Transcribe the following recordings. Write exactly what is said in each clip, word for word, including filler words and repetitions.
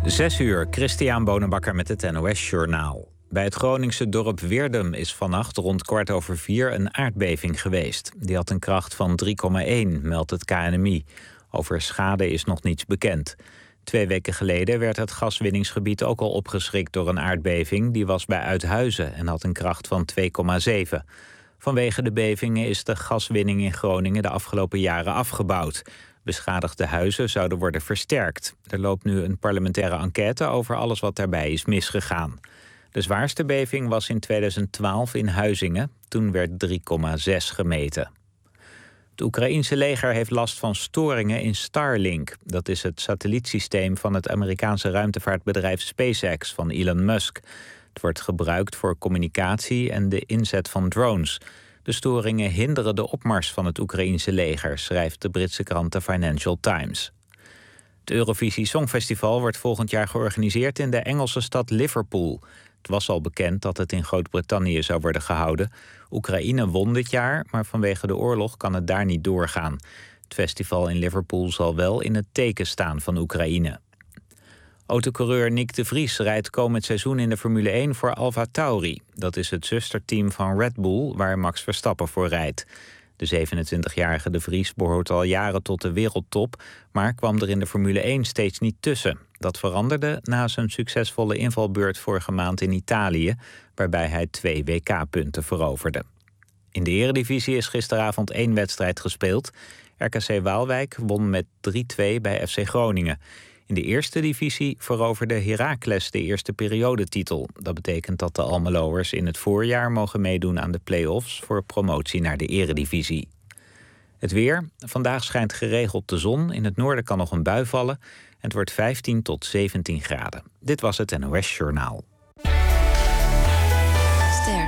Zes uur, Christian Bonenbakker met het N O S-journaal. Bij het Groningse dorp Weerdum is vannacht rond kwart over vier een aardbeving geweest. Die had een kracht van drie komma één, meldt het K N M I. Over schade is nog niets bekend. Twee weken geleden werd het gaswinningsgebied ook al opgeschrikt door een aardbeving. Die was bij Uithuizen en had een kracht van twee komma zeven. Vanwege de bevingen is de gaswinning in Groningen de afgelopen jaren afgebouwd. Beschadigde huizen zouden worden versterkt. Er loopt nu een parlementaire enquête over alles wat daarbij is misgegaan. De zwaarste beving was in tweeduizend twaalf in Huizingen. Toen werd drie komma zes gemeten. Het Oekraïense leger heeft last van storingen in Starlink. Dat is het satellietsysteem van het Amerikaanse ruimtevaartbedrijf SpaceX van Elon Musk. Het wordt gebruikt voor communicatie en de inzet van drones. De storingen hinderen de opmars van het Oekraïense leger, schrijft de Britse krant The Financial Times. Het Eurovisie Songfestival wordt volgend jaar georganiseerd in de Engelse stad Liverpool. Het was al bekend dat het in Groot-Brittannië zou worden gehouden. Oekraïne won dit jaar, maar vanwege de oorlog kan het daar niet doorgaan. Het festival in Liverpool zal wel in het teken staan van Oekraïne. Autocoureur Nick de Vries rijdt komend seizoen in de Formule één voor AlphaTauri. Dat is het zusterteam van Red Bull, waar Max Verstappen voor rijdt. De zevenentwintigjarige de Vries behoort al jaren tot de wereldtop, maar kwam er in de Formule één steeds niet tussen. Dat veranderde na zijn succesvolle invalbeurt vorige maand in Italië, waarbij hij twee W K-punten veroverde. In de Eredivisie is gisteravond één wedstrijd gespeeld. R K C Waalwijk won met drie twee bij F C Groningen. In de eerste divisie veroverde Heracles de eerste periodetitel. Dat betekent dat de Almeloers in het voorjaar mogen meedoen aan de play-offs voor promotie naar de Eredivisie. Het weer. Vandaag schijnt geregeld de zon. In het noorden kan nog een bui vallen. En het wordt vijftien tot zeventien graden. Dit was het N O S-journaal. Ster.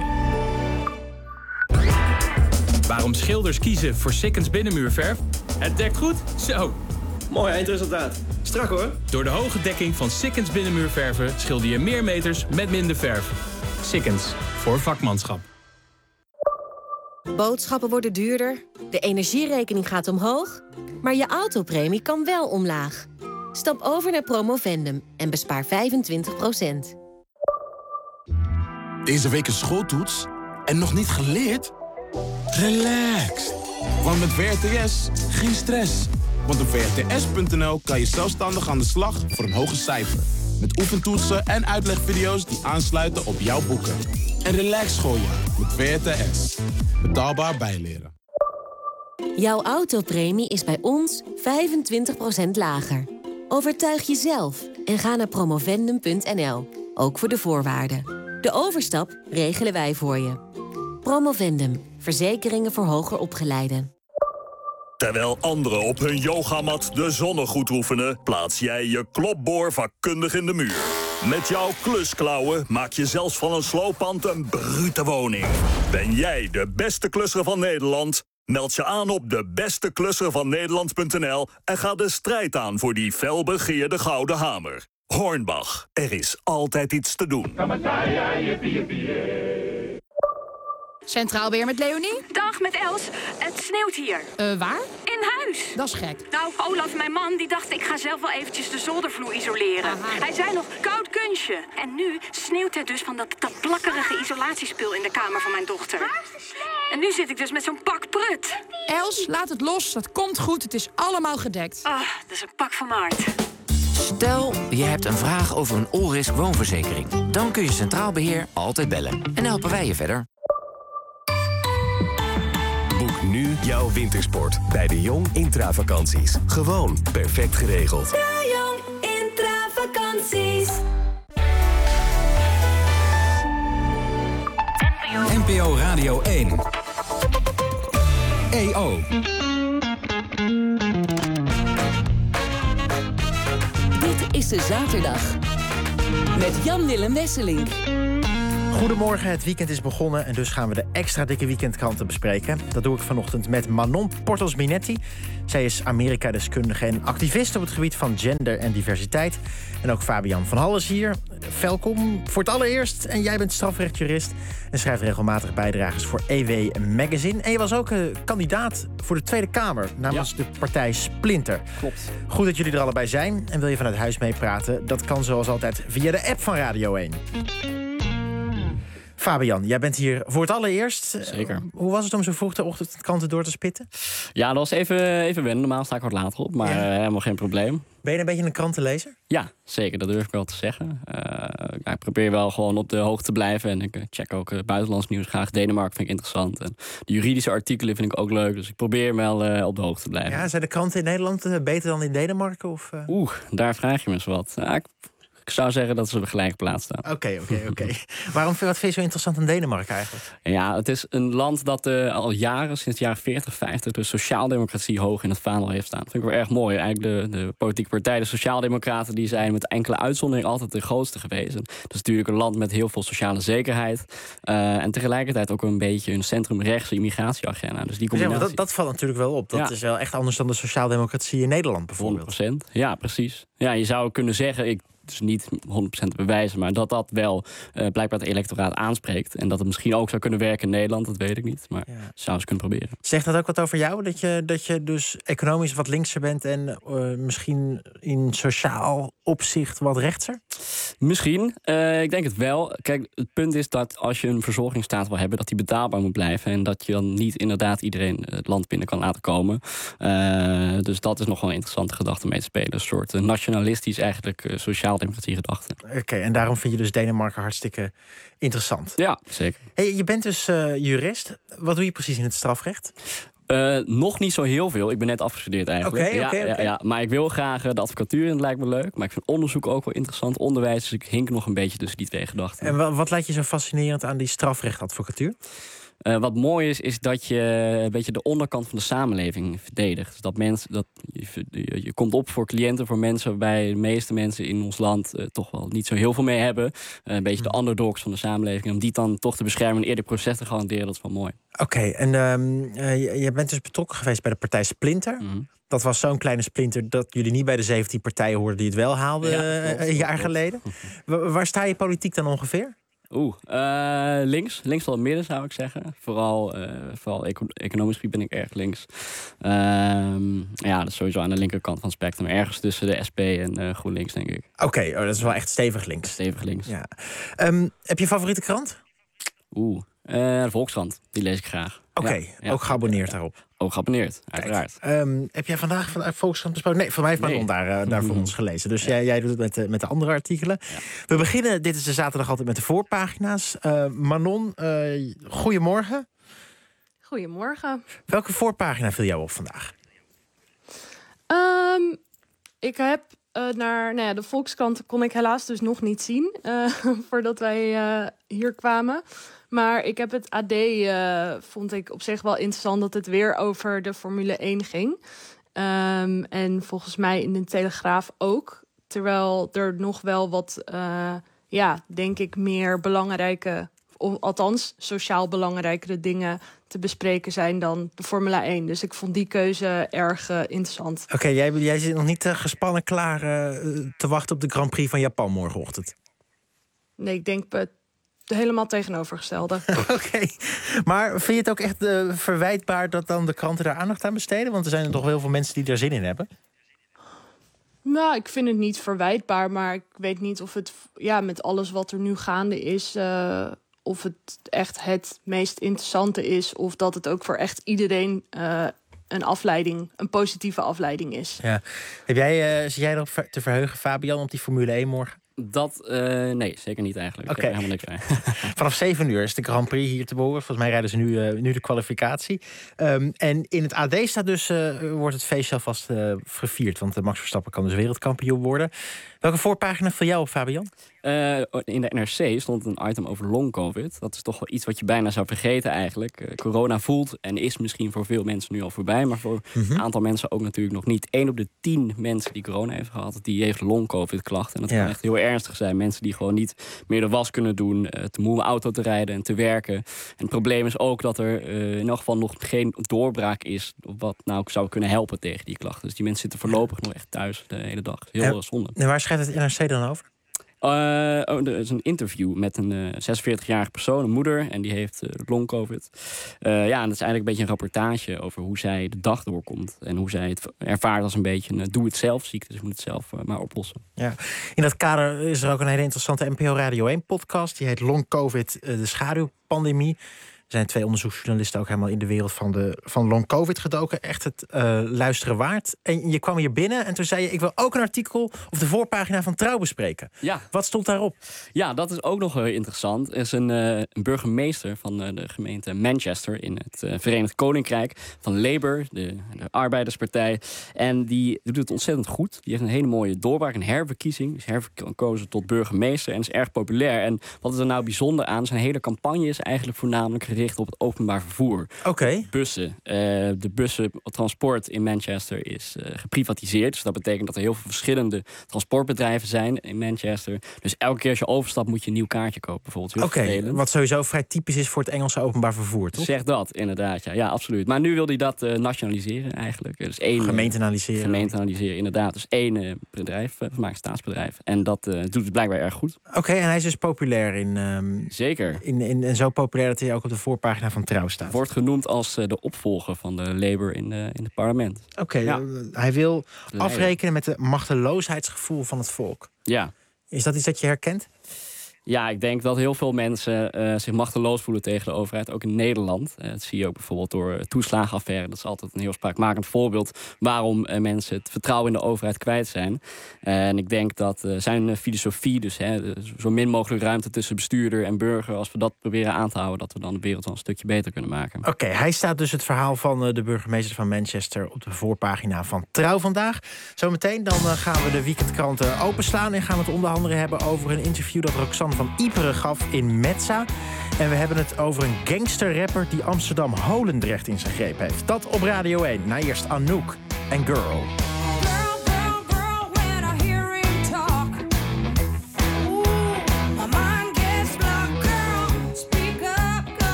Waarom schilders kiezen voor Sikkens binnenmuurverf? Het dekt goed? Zo. Mooi eindresultaat. Strak hoor. Door de hoge dekking van Sikkens binnenmuurverven schilder je meer meters met minder verf. Sikkens. Voor vakmanschap. Boodschappen worden duurder, de energierekening gaat omhoog, maar je autopremie kan wel omlaag. Stap over naar Promovendum en bespaar vijfentwintig procent. Deze week een schooltoets en nog niet geleerd? Relax, want met W R T S geen stress. Want op W R T S punt N L kan je zelfstandig aan de slag voor een hoger cijfer. Met oefentoetsen en uitlegvideo's die aansluiten op jouw boeken. En relax schooljaar met W R T S. Betaalbaar bijleren. Jouw autopremie is bij ons vijfentwintig procent lager. Overtuig jezelf en ga naar Promovendum punt N L. Ook voor de voorwaarden. De overstap regelen wij voor je. Promovendum. Verzekeringen voor hoger opgeleiden. Terwijl anderen op hun yogamat de zonnegoed oefenen, plaats jij je klopboor vakkundig in de muur. Met jouw klusklauwen maak je zelfs van een slooppand een brute woning. Ben jij de beste klusser van Nederland? Meld je aan op de beste klusser van Nederland punt N L en ga de strijd aan voor die felbegeerde gouden hamer. Hornbach, er is altijd iets te doen. Centraal Beheer met Leonie? Dag, met Els. Het sneeuwt hier. Uh, waar? In huis. Dat is gek. Nou, Olaf, mijn man, die dacht ik ga zelf wel eventjes de zoldervloer isoleren. Aha. Hij zei nog, koud kunstje. En nu sneeuwt het dus van dat, dat plakkerige isolatiespul in de kamer van mijn dochter. En nu zit ik dus met zo'n pak prut. Els, laat het los. Dat komt goed. Het is allemaal gedekt. Ah, oh, dat is een pak van Maart. Stel, je hebt een vraag over een all-risk woonverzekering. Dan kun je Centraal Beheer altijd bellen. En helpen wij je verder. Boek nu jouw wintersport bij de Jong Intravakanties. Gewoon perfect geregeld. De Jong Intravakanties. N P O Radio één. E O. Dit is de zaterdag. Met Jan Willem Wesseling. Goedemorgen, het weekend is begonnen en dus gaan we de extra dikke weekendkranten bespreken. Dat doe ik vanochtend met Manon Portos-Minetti. Zij is Amerika-deskundige en activist op het gebied van gender en diversiteit. En ook Fabian van Hal is hier. Welkom voor het allereerst. En jij bent strafrechtjurist en schrijft regelmatig bijdrages voor E W Magazine. En je was ook uh, kandidaat voor de Tweede Kamer namens ja. de partij Splinter. Klopt. Goed dat jullie er allebei zijn. En wil je vanuit huis meepraten? Dat kan zoals altijd via de app van Radio één. Fabian, jij bent hier voor het allereerst. Zeker. Hoe was het om zo vroeg de ochtend kranten door te spitten? Ja, dat was even, even wennen. Normaal sta ik wat later op, maar ja. uh, helemaal geen probleem. Ben je een beetje een krantenlezer? Ja, zeker. Dat durf ik wel te zeggen. Uh, ja, ik probeer wel gewoon op de hoogte te blijven. En ik check ook uh, buitenlands nieuws graag. Denemarken vind ik interessant. En de juridische artikelen vind ik ook leuk. Dus ik probeer wel uh, op de hoogte te blijven. Ja, zijn de kranten in Nederland uh, beter dan in Denemarken? Of, uh... Oeh, daar vraag je me eens wat. Uh, ik... Ik zou zeggen dat ze op de gelijke plaats staan. Oké, oké, oké. Waarom wat vind je zo interessant aan Denemarken eigenlijk? Ja, het is een land dat uh, al jaren, sinds de jaren veertig, vijftig... de sociaaldemocratie hoog in het vaandel heeft staan. Dat vind ik wel erg mooi. Eigenlijk de, de politieke partij, de sociaaldemocraten... die zijn met enkele uitzondering altijd de grootste geweest. Dat is natuurlijk een land met heel veel sociale zekerheid. Uh, en tegelijkertijd ook een beetje een centrumrechtse immigratieagenda. Dus die combinatie... ja, dat, dat valt natuurlijk wel op. Dat ja. is wel echt anders dan de sociaaldemocratie in Nederland bijvoorbeeld. honderd procent. Ja, precies. Ja, je zou kunnen zeggen... Ik, dus niet honderd procent te bewijzen, maar dat dat wel uh, blijkbaar het electoraat aanspreekt. En dat het misschien ook zou kunnen werken in Nederland, dat weet ik niet. Maar ja. zou eens kunnen proberen. Zegt dat ook wat over jou? Dat je, dat je dus economisch wat linkser bent en uh, misschien in sociaal opzicht wat rechtser? Misschien. Uh, ik denk het wel. Kijk, het punt is dat als je een verzorgingsstaat wil hebben, dat die betaalbaar moet blijven. En dat je dan niet inderdaad iedereen het land binnen kan laten komen. Uh, dus dat is nog wel een interessante gedachte mee te spelen. Een soort uh, nationalistisch eigenlijk uh, sociaal democratie gedachten. Oké, okay, en daarom vind je dus Denemarken hartstikke interessant. Ja, zeker. Hey, je bent dus uh, jurist. Wat doe je precies in het strafrecht? Uh, nog niet zo heel veel. Ik ben net afgestudeerd eigenlijk. Oké, okay, oké, ja, okay, ja, okay. ja. Maar ik wil graag uh, de advocatuur in, het lijkt me leuk. Maar ik vind onderzoek ook wel interessant. Onderwijs, dus ik hink nog een beetje tussen die twee gedachten. En wat, wat lijkt je zo fascinerend aan die strafrechtadvocatuur? Uh, wat mooi is, is dat je een beetje de onderkant van de samenleving verdedigt. Dus dat mensen, dat je, je, je komt op voor cliënten, voor mensen waarbij de meeste mensen in ons land uh, toch wel niet zo heel veel mee hebben. Uh, een beetje de underdogs van de samenleving. Om die dan toch te beschermen en eerder proces te garanderen, dat is wel mooi. Oké, okay, en um, uh, je, je bent dus betrokken geweest bij de partij Splinter. Mm-hmm. Dat was zo'n kleine splinter dat jullie niet bij de zeventien partijen hoorden die het wel haalden ja, klopt, uh, een jaar klopt. geleden. Waar, waar sta je politiek dan ongeveer? Oeh, uh, links. Links van het midden zou ik zeggen. Vooral, uh, vooral eco- economisch gebied ben ik erg links. Uh, ja, dat is sowieso aan de linkerkant van het spectrum. Ergens tussen de S P en uh, GroenLinks, denk ik. Oké, okay, oh, dat is wel echt stevig links. Stevig links. Ja. Um, heb je een favoriete krant? Oeh, uh, de Volkskrant. Die lees ik graag. Oké, okay, ja, ook geabonneerd ja. daarop. Ook geabonneerd, uiteraard. Um, heb jij vandaag vanuit Volkskrant besproken? Nee, voor mij heeft Manon nee. daar, uh, daar voor mm-hmm. ons gelezen. Dus ja. jij, jij doet het met, uh, met de andere artikelen. Ja. We beginnen, dit is de zaterdag altijd met de voorpagina's. Uh, Manon, uh, goedemorgen. Goedemorgen. Welke voorpagina viel jou op vandaag? Um, ik heb uh, naar nou ja, de Volkskrant kon ik helaas dus nog niet zien. Uh, voordat wij uh, hier kwamen. Maar ik heb het A D, uh, vond ik op zich wel interessant dat het weer over de Formule één ging. Um, en volgens mij in de Telegraaf ook. Terwijl er nog wel wat, uh, ja, denk ik, meer belangrijke, of althans sociaal belangrijkere dingen te bespreken zijn dan de Formule één. Dus ik vond die keuze erg uh, interessant. Oké, okay, jij, jij zit nog niet uh, gespannen klaar uh, te wachten op de Grand Prix van Japan morgenochtend? Nee, ik denk... Uh, helemaal tegenovergestelde. Oké, okay. Maar vind je het ook echt uh, verwijtbaar dat dan de kranten daar aandacht aan besteden? Want er zijn er toch wel heel veel mensen die er zin in hebben. Nou, ik vind het niet verwijtbaar, maar ik weet niet of het, ja, met alles wat er nu gaande is, uh, of het echt het meest interessante is, of dat het ook voor echt iedereen uh, een afleiding, een positieve afleiding is. Ja. Heb jij, uh, zit jij erop te verheugen, Fabian, op die Formule één morgen? Dat, uh, nee, zeker niet eigenlijk. Oké. Okay. Helemaal niks bij. Vanaf zeven uur is de Grand Prix hier te behoren. Volgens mij rijden ze nu, uh, nu de kwalificatie. Um, en in het A D staat dus, uh, wordt het feestje alvast uh, gevierd. Want uh, Max Verstappen kan dus wereldkampioen worden. Welke voorpagina viel jou op, Fabian? Uh, in de N R C stond een item over long-covid. Dat is toch wel iets wat je bijna zou vergeten eigenlijk. Uh, corona voelt en is misschien voor veel mensen nu al voorbij... maar voor mm-hmm. een aantal mensen ook natuurlijk nog niet. Eén op de tien mensen die corona heeft gehad... die heeft long-covid-klachten. En dat ja. kan echt heel ernstig zijn. Mensen die gewoon niet meer de was kunnen doen... Uh, te moe om auto te rijden en te werken. En het probleem is ook dat er uh, in elk geval nog geen doorbraak is... wat nou zou kunnen helpen tegen die klachten. Dus die mensen zitten voorlopig nog echt thuis de hele dag. Heel ja. zonde. En waar schrijft het N R C dan over? Uh, oh, er is een interview met een uh, zesenveertigjarige persoon, een moeder, en die heeft uh, long-covid. Uh, ja, en dat is eigenlijk een beetje een rapportage over hoe zij de dag doorkomt. En hoe zij het ervaart als een beetje een uh, doe-het-zelf ziekte. Dus je moet het zelf uh, maar oplossen. Ja. In dat kader is er ook een hele interessante N P O Radio één podcast. Die heet Long-covid, uh, de schaduwpandemie. Er zijn twee onderzoeksjournalisten ook helemaal in de wereld van, de, van long-covid gedoken. Echt het uh, luisteren waard. En je kwam hier binnen en toen zei je... ik wil ook een artikel of de voorpagina van Trouw bespreken. Ja. Wat stond daarop? Ja, dat is ook nog heel interessant. Er is een, uh, een burgemeester van uh, de gemeente Manchester... in het uh, Verenigd Koninkrijk van Labour, de, de arbeiderspartij. En die doet het ontzettend goed. Die heeft een hele mooie doorbraak, een herverkiezing. Die is herverkozen tot burgemeester en is erg populair. En wat is er nou bijzonder aan? Zijn hele campagne is eigenlijk voornamelijk gericht op het openbaar vervoer. Oké. Okay. Bussen. Uh, de bussentransport in Manchester is uh, geprivatiseerd. Dus dat betekent dat er heel veel verschillende transportbedrijven zijn in Manchester. Dus elke keer als je overstapt moet je een nieuw kaartje kopen. Bijvoorbeeld. Oké, okay, wat sowieso vrij typisch is voor het Engelse openbaar vervoer, toch? Zeg dat, inderdaad. Ja, ja absoluut. Maar nu wil hij dat uh, nationaliseren eigenlijk. Dus één, gemeentenaliseren. Gemeentenaliseren, inderdaad. Dus één uh, bedrijf, uh, vermaakt staatsbedrijf. En dat uh, doet het blijkbaar erg goed. Oké, okay, en hij is dus populair in... Um, Zeker. In, in, en zo populair dat hij ook op de voorpagina van Trouw staat. Wordt genoemd als uh, de opvolger van de Labour in, de, in het parlement. Oké, okay, ja. uh, hij wil afrekenen met de machteloosheidsgevoel van het volk. Ja. Is dat iets dat je herkent? Ja, ik denk dat heel veel mensen uh, zich machteloos voelen tegen de overheid, ook in Nederland. Uh, dat zie je ook bijvoorbeeld door toeslagenaffaire. Dat is altijd een heel spraakmakend voorbeeld waarom uh, mensen het vertrouwen in de overheid kwijt zijn. Uh, en ik denk dat uh, zijn filosofie, dus hè, zo min mogelijk ruimte tussen bestuurder en burger, als we dat proberen aan te houden, dat we dan de wereld wel een stukje beter kunnen maken. Oké, okay, hij staat dus het verhaal van uh, de burgemeester van Manchester op de voorpagina van Trouw vandaag. Zometeen dan uh, gaan we de weekendkranten openslaan en gaan we het onder andere hebben over een interview dat Roxanne van Iperen gaf in Metza. En we hebben het over een gangsterrapper die Amsterdam Holendrecht in zijn greep heeft. Dat op Radio één. Na eerst Anouk en Girl.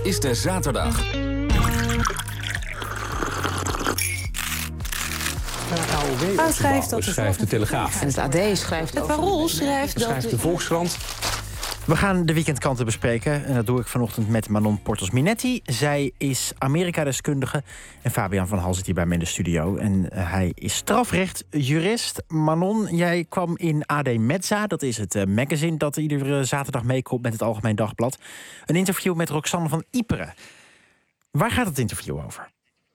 is de zaterdag. A O W schrijft dat schrijft de Telegraaf. En het A D schrijft het Parool schrijft dat schrijft de Volkskrant. We gaan de weekendkanten bespreken. En dat doe ik vanochtend met Manon Portos-Minetti. Zij is Amerika-deskundige. En Fabian van Hal zit hier bij me in de studio. En uh, hij is strafrechtjurist. Manon, jij kwam in A D Mezza. Dat is het uh, magazine dat iedere zaterdag meekomt met het Algemeen Dagblad. Een interview met Roxanne van Iperen. Waar gaat het interview over?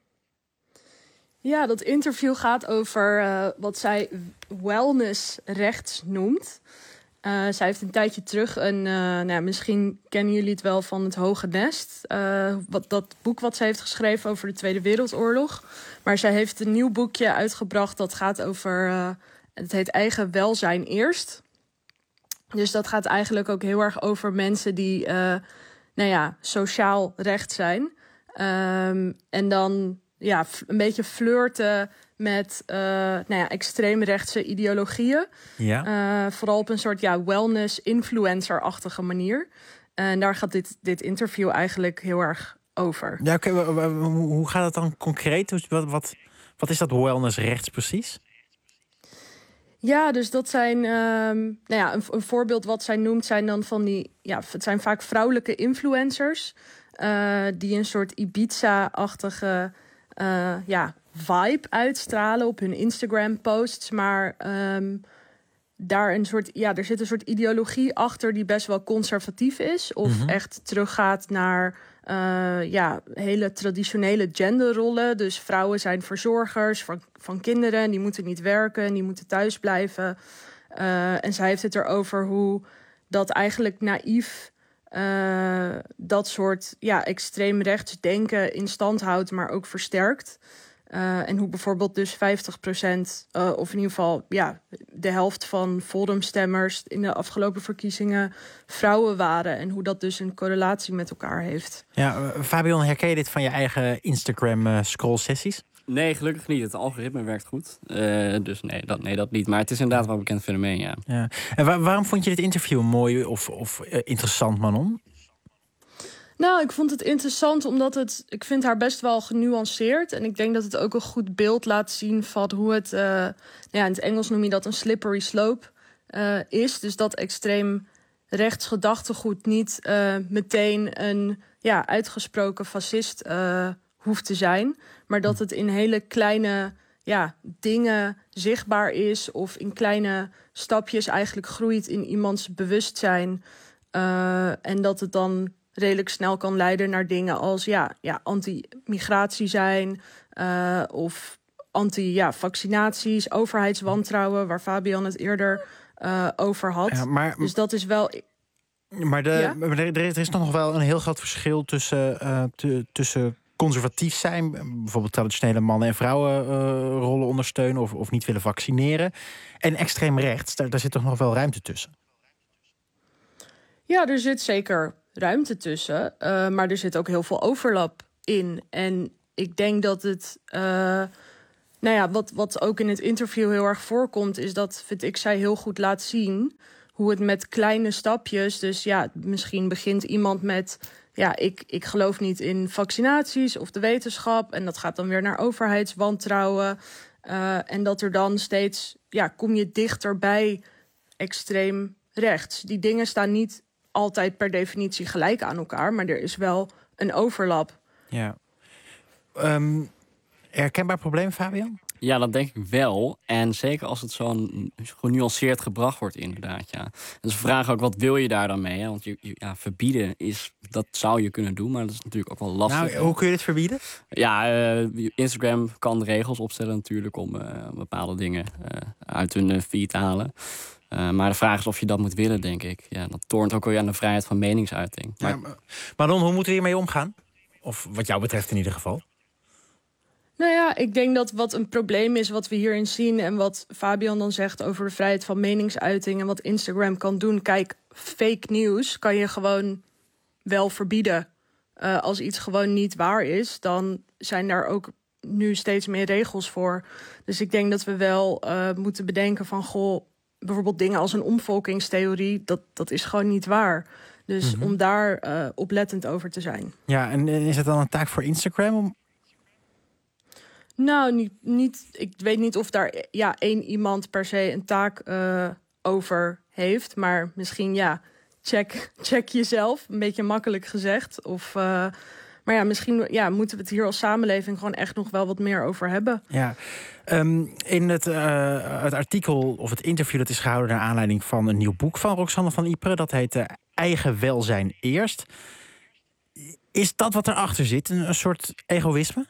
Ja, dat interview gaat over uh, wat zij wellnessrechts noemt. Uh, zij heeft een tijdje terug een, uh, nou ja, misschien kennen jullie het wel van Het Hoge Nest. Uh, wat, dat boek wat zij heeft geschreven over de Tweede Wereldoorlog. Maar zij heeft een nieuw boekje uitgebracht dat gaat over, uh, het heet Eigen Welzijn Eerst. Dus dat gaat eigenlijk ook heel erg over mensen die, uh, nou ja, sociaal recht zijn. Um, en dan ja, een beetje flirten met uh, nou ja, extreemrechtse ideologieën. Ja. Uh, vooral op een soort ja, wellness-influencer-achtige manier. En daar gaat dit, dit interview eigenlijk heel erg over. Ja, okay, hoe gaat het dan concreet? Wat, wat, wat is dat wellness-rechts precies? Ja, dus dat zijn, um, nou ja, een, een voorbeeld wat zij noemt zijn dan van die, ja, het zijn vaak vrouwelijke influencers uh, die een soort Ibiza-achtige uh, ja, vibe uitstralen op hun Instagram-posts, maar um, daar een soort, ja, er zit een soort ideologie achter die best wel conservatief is, of mm-hmm. echt teruggaat naar uh, ja, hele traditionele genderrollen. Dus vrouwen zijn verzorgers van, van kinderen, die moeten niet werken, die moeten thuis blijven. Uh, en zij heeft het erover hoe dat eigenlijk naïef uh, dat soort ja, extreemrechts denken in stand houdt, maar ook versterkt. Uh, en hoe bijvoorbeeld dus vijftig procent, uh, of in ieder geval ja, de helft van Forumstemmers in de afgelopen verkiezingen vrouwen waren. En hoe dat dus een correlatie met elkaar heeft. Ja, uh, Fabian, herken je dit van je eigen Instagram uh, scroll-sessies? Nee, gelukkig niet. Het algoritme werkt goed. Uh, dus nee dat, nee, dat niet. Maar het is inderdaad wel een bekend fenomeen, ja. ja. En waar, waarom vond je dit interview mooi of, of uh, interessant, Manon? Nou, ik vond het interessant omdat het, ik vind haar best wel genuanceerd. En ik denk dat het ook een goed beeld laat zien van hoe het, uh, ja, in het Engels noem je dat een slippery slope uh, is. Dus dat extreem rechts gedachtegoed niet uh, meteen een ja, uitgesproken fascist uh, hoeft te zijn. Maar dat het in hele kleine ja, dingen zichtbaar is of in kleine stapjes eigenlijk groeit in iemands bewustzijn. Uh, en dat het dan redelijk snel kan leiden naar dingen als ja, ja, anti-migratie zijn uh, of anti-vaccinaties, ja, overheidswantrouwen, waar Fabian het eerder uh, over had. Ja, maar, dus dat is wel. Maar, de, ja? maar er, er is nog wel een heel groot verschil tussen, uh, te, tussen conservatief zijn, bijvoorbeeld traditionele mannen en vrouwen uh, rollen ondersteunen of, of niet willen vaccineren, en extreem rechts. Daar, daar zit toch nog wel ruimte tussen? Ja, er zit zeker ruimte tussen, uh, maar er zit ook heel veel overlap in. En ik denk dat het, uh, nou ja, wat, wat ook in het interview heel erg voorkomt, is dat, vind ik, zij heel goed laat zien hoe het met kleine stapjes, dus ja, misschien begint iemand met, ja, ik, ik geloof niet in vaccinaties of de wetenschap, en dat gaat dan weer naar overheidswantrouwen. Uh, en dat er dan steeds, ja, kom je dichter bij extreem rechts. Die dingen staan niet altijd per definitie gelijk aan elkaar, maar er is wel een overlap. Ja. Um, herkenbaar probleem, Fabian? Ja, dat denk ik wel. En zeker als het zo'n genuanceerd gebracht wordt, inderdaad. Ja. Dus we vragen ook, wat wil je daar dan mee? Hè? Want je, ja, verbieden is, dat zou je kunnen doen, maar dat is natuurlijk ook wel lastig. Nou, hoe kun je dit verbieden? Ja, uh, Instagram kan regels opstellen natuurlijk om uh, bepaalde dingen uh, uit hun uh, feed te halen. Uh, maar de vraag is of je dat moet willen, denk ik. Ja, dat toont ook weer aan de vrijheid van meningsuiting. Maar, ja, maar Manon, hoe moeten we hiermee omgaan? Of wat jou betreft in ieder geval. Nou ja, ik denk dat wat een probleem is wat we hierin zien en wat Fabian dan zegt over de vrijheid van meningsuiting en wat Instagram kan doen. Kijk, fake news kan je gewoon wel verbieden. Uh, als iets gewoon niet waar is, dan zijn daar ook nu steeds meer regels voor. Dus ik denk dat we wel uh, moeten bedenken van, goh, bijvoorbeeld dingen als een omvolkingstheorie, dat, dat is gewoon niet waar. Dus Mm-hmm. om daar uh, oplettend over te zijn. Ja, en is het dan een taak voor Instagram? Om... Nou, niet, niet, ik weet niet of daar ja, één iemand per se een taak uh, over heeft. Maar misschien, ja, check, check jezelf. Een beetje makkelijk gezegd. Of, uh, maar ja, misschien ja, moeten we het hier als samenleving gewoon echt nog wel wat meer over hebben. Ja, um, in het, uh, het artikel of het interview dat is gehouden naar aanleiding van een nieuw boek van Roxanne van Ypres. Dat heet uh, Eigen welzijn eerst. Is dat wat erachter zit? Een, een soort egoïsme?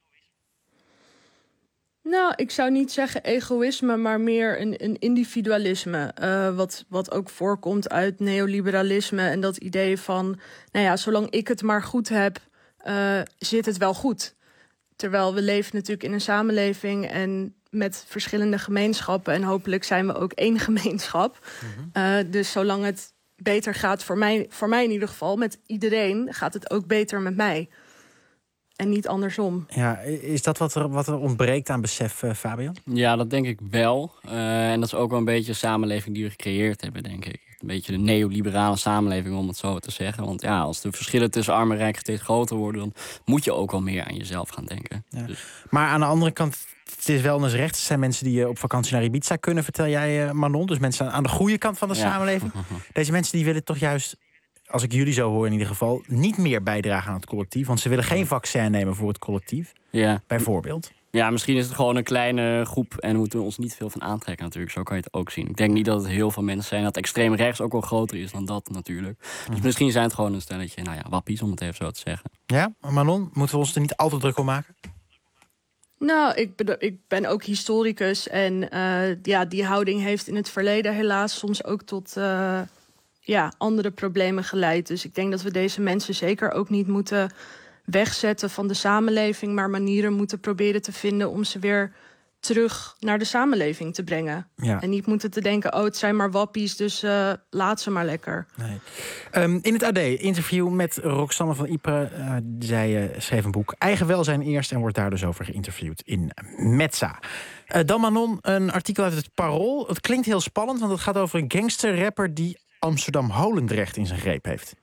Nou, ik zou niet zeggen egoïsme, maar meer een, een individualisme. Uh, wat, wat ook voorkomt uit neoliberalisme en dat idee van... nou ja, zolang ik het maar goed heb, uh, zit het wel goed. Terwijl we leven natuurlijk in een samenleving en met verschillende gemeenschappen. En hopelijk zijn we ook één gemeenschap. Mm-hmm. Uh, dus zolang het beter gaat, voor mij, voor mij in ieder geval, met iedereen, gaat het ook beter met mij. En niet andersom. Ja, is dat wat er, wat er ontbreekt aan besef, uh, Fabian? Ja, dat denk ik wel. Uh, en dat is ook wel een beetje de samenleving die we gecreëerd hebben, denk ik. Een beetje de neoliberale samenleving, om het zo te zeggen. Want ja, als de verschillen tussen arm en rijk steeds groter worden, dan moet je ook wel meer aan jezelf gaan denken. Ja. Dus. Maar aan de andere kant, het is wel eens recht. Er zijn mensen die op vakantie naar Ibiza kunnen, vertel jij, uh, Manon. Dus mensen aan de goede kant van de ja. samenleving. Deze mensen die willen toch juist, als ik jullie zo hoor in ieder geval, niet meer bijdragen aan het collectief. Want ze willen geen vaccin nemen voor het collectief. Ja. Bijvoorbeeld. Ja, misschien is het gewoon een kleine groep en moeten we ons niet veel van aantrekken natuurlijk. Zo kan je het ook zien. Ik denk niet dat het heel veel mensen zijn. Dat extreem rechts ook wel groter is dan dat natuurlijk. Dus mm. misschien zijn het gewoon een stelletje, nou ja, wappies, om het even zo te zeggen. Ja, Manon, moeten we ons er niet altijd druk om maken? Nou, ik ben, ik ben ook historicus. En uh, ja, die houding heeft in het verleden helaas soms ook tot uh, ja, andere problemen geleid. Dus ik denk dat we deze mensen zeker ook niet moeten wegzetten van de samenleving, maar manieren moeten proberen te vinden om ze weer terug naar de samenleving te brengen. Ja. En niet moeten te denken, oh, het zijn maar wappies, dus uh, laat ze maar lekker. Nee. Um, in het A D, interview met Roxanne van Ypres. Uh, zij uh, schreef een boek Eigen welzijn eerst en wordt daar dus over geïnterviewd in Metza. Uh, dan Manon, een artikel uit het Parool. Het klinkt heel spannend, want het gaat over een gangsterrapper die Amsterdam-Holendrecht in zijn greep heeft.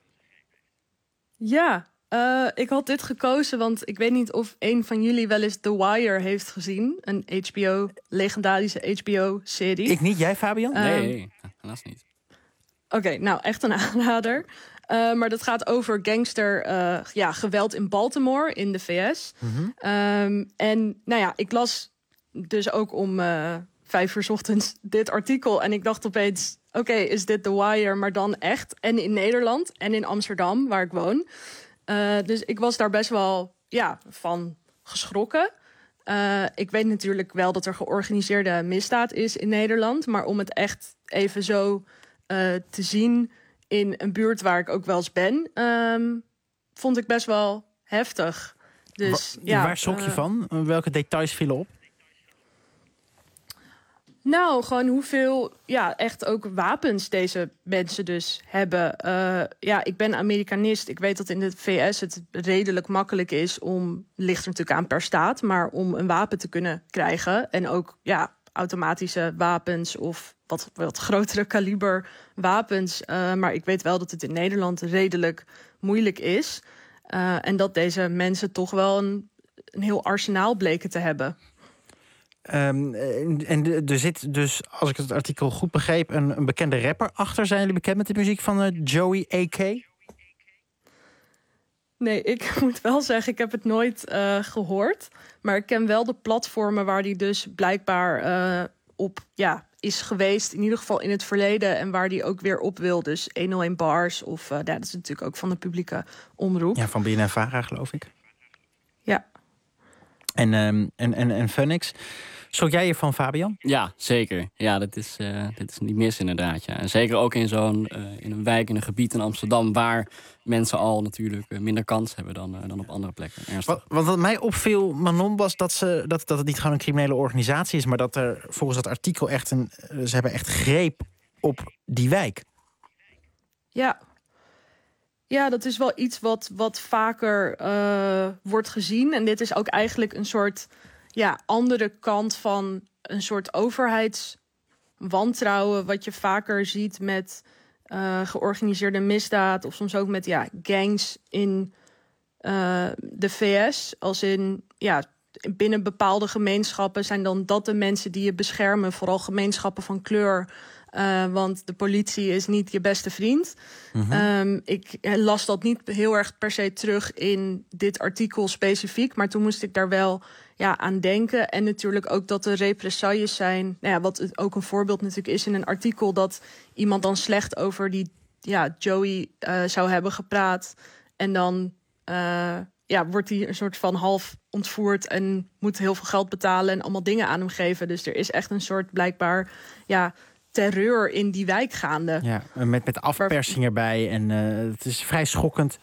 Ja, Uh, ik had dit gekozen, want ik weet niet of een van jullie wel eens The Wire heeft gezien. Een H B O, legendarische H B O-serie. Ik niet, jij Fabian? Um, nee, helaas niet. Oké, okay, nou echt een aanrader. Uh, maar dat gaat over gangster uh, ja, geweld in Baltimore in de V S. Mm-hmm. Um, en nou ja, ik las dus ook om uh, vijf uur 's ochtends dit artikel. En ik dacht opeens, oké, okay, is dit The Wire, maar dan echt? En in Nederland en in Amsterdam, waar ik woon. Uh, dus ik was daar best wel ja, van geschrokken. Uh, ik weet natuurlijk wel dat er georganiseerde misdaad is in Nederland. Maar om het echt even zo uh, te zien in een buurt waar ik ook wel eens ben, um, vond ik best wel heftig. Dus, Wa- ja, waar schrok je uh, van? Welke details vielen op? Nou, gewoon hoeveel ja, echt ook wapens deze mensen dus hebben. Uh, ja, ik ben Amerikanist. Ik weet dat in de V S het redelijk makkelijk is om, ligt er natuurlijk aan per staat, maar om een wapen te kunnen krijgen. En ook ja, automatische wapens of wat, wat grotere kaliber wapens. Uh, maar ik weet wel dat het in Nederland redelijk moeilijk is. Uh, en dat deze mensen toch wel een, een heel arsenaal bleken te hebben. Um, en er zit dus, als ik het artikel goed begreep, een, een bekende rapper achter. Zijn jullie bekend met de muziek van uh, Joey A K? Nee, ik moet wel zeggen, ik heb het nooit uh, gehoord. Maar ik ken wel de platformen waar die dus blijkbaar uh, op ja, is geweest. In ieder geval in het verleden. En waar die ook weer op wil. Dus honderdéén Bars of uh, ja, dat is natuurlijk ook van de publieke omroep. Ja, van B N N Vara, geloof ik. Ja. En, um, en, en, en Phoenix. Schrok jij je van, Fabian? Ja, zeker. Ja, dat is, uh, dit is niet mis inderdaad. Ja. En zeker ook in zo'n uh, in een wijk, in een gebied in Amsterdam, waar mensen al natuurlijk uh, minder kans hebben dan, uh, dan op andere plekken. Wat, wat, wat mij opviel, Manon, was dat, ze, dat, dat het niet gewoon een criminele organisatie is, maar dat er volgens dat artikel echt een, ze hebben echt greep op die wijk. Ja. Ja, dat is wel iets wat, wat vaker uh, wordt gezien. En dit is ook eigenlijk een soort ja, andere kant van een soort overheidswantrouwen, wat je vaker ziet met uh, georganiseerde misdaad... of soms ook met ja, gangs in uh, de V S. Als in, ja, binnen bepaalde gemeenschappen zijn dan dat de mensen die je beschermen. Vooral gemeenschappen van kleur. Uh, want de politie is niet je beste vriend. Mm-hmm. Um, ik las dat niet heel erg per se terug in dit artikel specifiek. Maar toen moest ik daar wel ja, aan denken. En natuurlijk ook dat er represailles zijn. Nou ja, wat ook een voorbeeld natuurlijk is in een artikel... dat iemand dan slecht over die ja, Joey uh, zou hebben gepraat. En dan uh, ja, wordt hij een soort van half ontvoerd... en moet heel veel geld betalen en allemaal dingen aan hem geven. Dus er is echt een soort blijkbaar... ja, terreur in die wijk gaande. Ja, met, met afpersing erbij. En uh, het is vrij schokkend.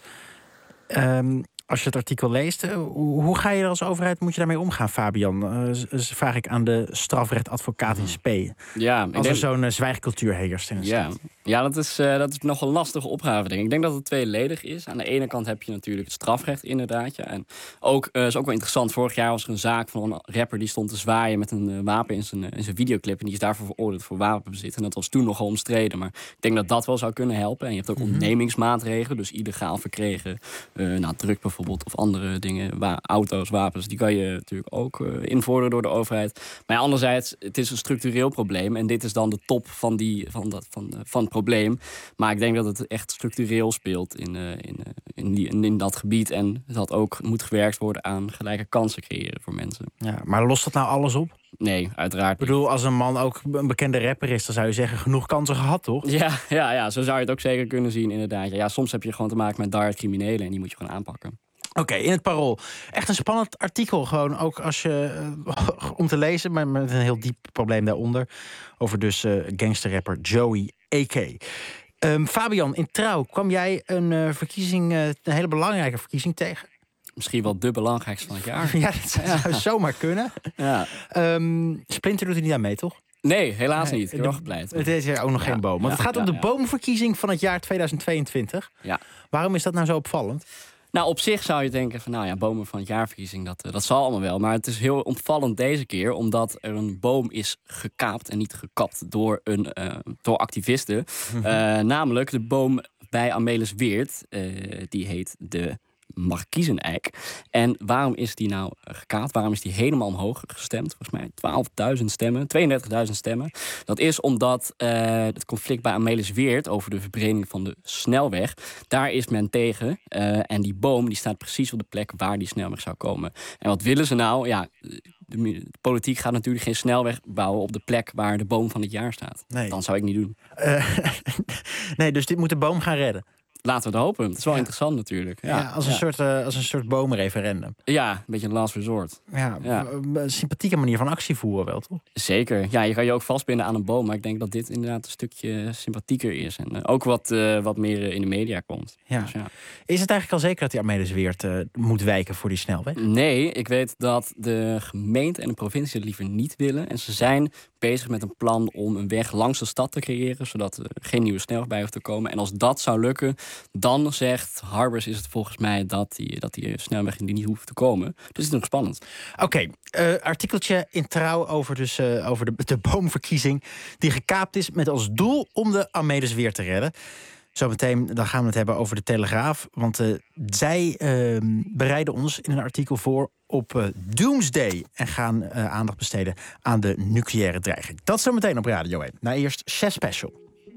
Um, als je het artikel leest, uh, hoe, hoe ga je er als overheid, moet je daarmee omgaan, Fabian? Uh, dus vraag ik aan de strafrechtadvocaat in Spee. Ja, als denk... er zo'n uh, zwijgcultuur heerst in de ja. stad. Ja, dat is, uh, dat is nog een lastige opgave, denk ik. Ik denk dat het tweeledig is. Aan de ene kant heb je natuurlijk het strafrecht, inderdaad. Ja. En ook, uh, is ook wel interessant, vorig jaar was er een zaak van een rapper... die stond te zwaaien met een uh, wapen in zijn, uh, in zijn videoclip... en die is daarvoor veroordeeld voor wapenbezit. En dat was toen nogal omstreden. Maar ik denk dat dat wel zou kunnen helpen. En je hebt ook mm-hmm. ondernemingsmaatregelen, dus illegaal verkregen... Uh, nou, druk bijvoorbeeld, of andere dingen, wa- auto's, wapens... die kan je natuurlijk ook uh, invorderen door de overheid. Maar ja, anderzijds, het is een structureel probleem... en dit is dan de top van, die, van, dat, van, uh, van het probleem. Maar ik denk dat het echt structureel speelt in, uh, in, uh, in, die, in, in dat gebied... en dat ook moet gewerkt worden aan gelijke kansen creëren voor mensen. Ja, maar lost dat nou alles op? Nee, uiteraard niet. Ik bedoel, als een man ook een bekende rapper is... dan zou je zeggen, genoeg kansen gehad, toch? Ja, ja, ja, zo zou je het ook zeker kunnen zien, inderdaad. Ja, soms heb je gewoon te maken met diehard criminelen... en die moet je gewoon aanpakken. Oké, okay, in het Parool. Echt een spannend artikel, gewoon ook als je uh, om te lezen... maar met een heel diep probleem daaronder... over dus uh, gangsterrapper Joey A K. Um, Fabian, in Trouw kwam jij een uh, verkiezing... Uh, een hele belangrijke verkiezing tegen... Misschien wel de belangrijkste van het jaar. Ja, dat zou ja. zomaar kunnen. Ja. Um, Splinter doet er niet aan mee, toch? Nee, helaas nee, niet. Ik heb wel gepleit. Het is ook nog ja. geen boom. Want ja, het gaat ja, om de ja. boomverkiezing van het jaar tweeduizend tweeëntwintig. Ja. Waarom is dat nou zo opvallend? Nou, op zich zou je denken van, nou ja, bomen van het jaarverkiezing, dat, dat zal allemaal wel. Maar het is heel opvallend deze keer, omdat er een boom is gekaapt en niet gekapt door, een, uh, door activisten. Mm-hmm. Uh, namelijk de boom bij Amelisweerd, uh, die heet de Markiezeneik. En waarom is die nou gekaapt? Waarom is die helemaal omhoog gestemd? Volgens mij twaalfduizend stemmen, tweeëndertigduizend stemmen. Dat is omdat uh, het conflict bij Amelisweerd over de verbreding van de snelweg, daar is men tegen. Uh, en die boom die staat precies op de plek waar die snelweg zou komen. En wat willen ze nou? Ja, de, de politiek gaat natuurlijk geen snelweg bouwen op de plek waar de boom van het jaar staat. Nee. Dan zou ik niet doen. Uh, nee, dus dit moet de boom gaan redden. Laten we het hopen. Het is wel ja. interessant natuurlijk. Ja, ja, als, een ja. Soort, uh, als een soort boomreferendum. Ja, een beetje een last resort. Ja, ja. Een sympathieke manier van actie voeren wel, toch? Zeker. Ja, je kan je ook vastbinden aan een boom. Maar ik denk dat dit inderdaad een stukje sympathieker is. En uh, ook wat, uh, wat meer uh, in de media komt. Ja. Dus, ja. Is het eigenlijk al zeker dat die Amelisweerd uh, moet wijken voor die snelweg? Nee, ik weet dat de gemeente en de provincie het liever niet willen. En ze zijn bezig met een plan om een weg langs de stad te creëren, zodat er geen nieuwe snelweg bij hoeft te komen. En als dat zou lukken, dan zegt Harbers is het volgens mij dat die, dat die snelweg die niet hoeft te komen. Dus het is nog spannend. Oké, okay, uh, artikeltje in Trouw over, dus, uh, over de, de boomverkiezing die gekaapt is met als doel om de Amelisweerd te redden. Zometeen dan gaan we het hebben over de Telegraaf. Want uh, zij uh, bereiden ons in een artikel voor op uh, Doomsday. En gaan uh, aandacht besteden aan de nucleaire dreiging. Dat zometeen op Radio één. Nou eerst Chess Special.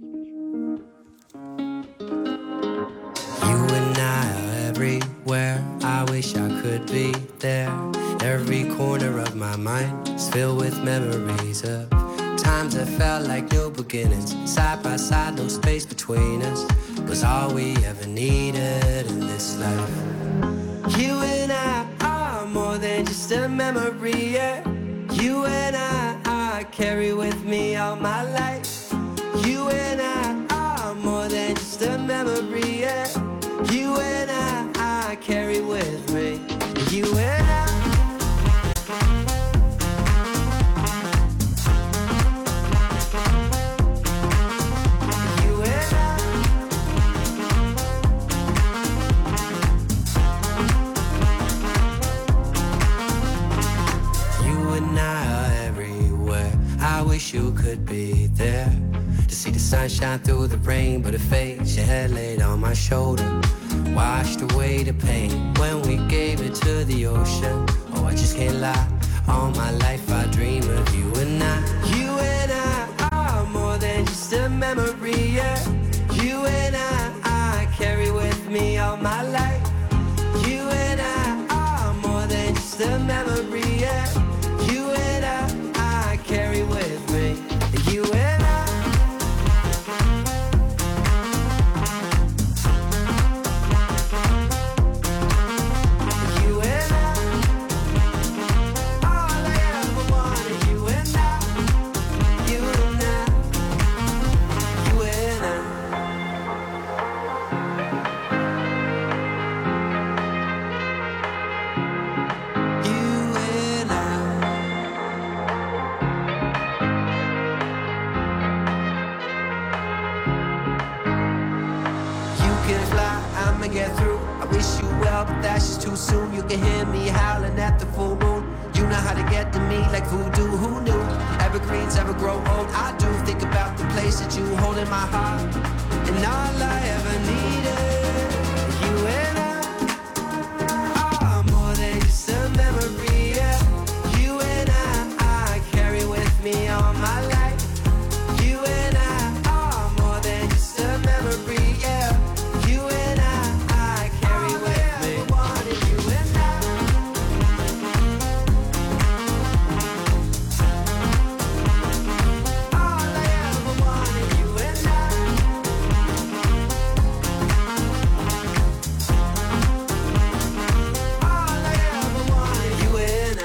You and I are everywhere. I wish I could be there. Every corner of my mind is filled with memories of times that felt like new beginnings. Side by side, no space between us was all we ever needed in this life. You and I are more than just a memory, yeah. You and I, I carry with me all my life. You and I are more than just a memory, yeah. You and I, I carry with me. You and I. wish you could be there to see the sunshine through the rain, but it fades. Your head laid on my shoulder, washed away the pain when we gave it to the ocean. Oh, I just can't lie. All my life I dream of you and I. You and I are more than just a memory, yeah. You and I, I carry with me all my life. You and I are more than just a memory, yeah. You and I, I carry with me. You and I. You and I. All I ever wanted. You and I. You and I. You and I. You and I. You can fly, I'ma get through. I wish you well, but that's just too soon. You can hear me howling at the full moon. You know how to get to me like voodoo, who knew? Evergreens ever grow old, I do. Think about the place that you hold in my heart. And all I ever needed, you and I, are more than just a memory, yeah. You and I, I carry with me all my life. You and I are more than just a memory, yeah. You and I, I carry with me. You and I. All I ever wanted, you and I. All I ever wanted, you and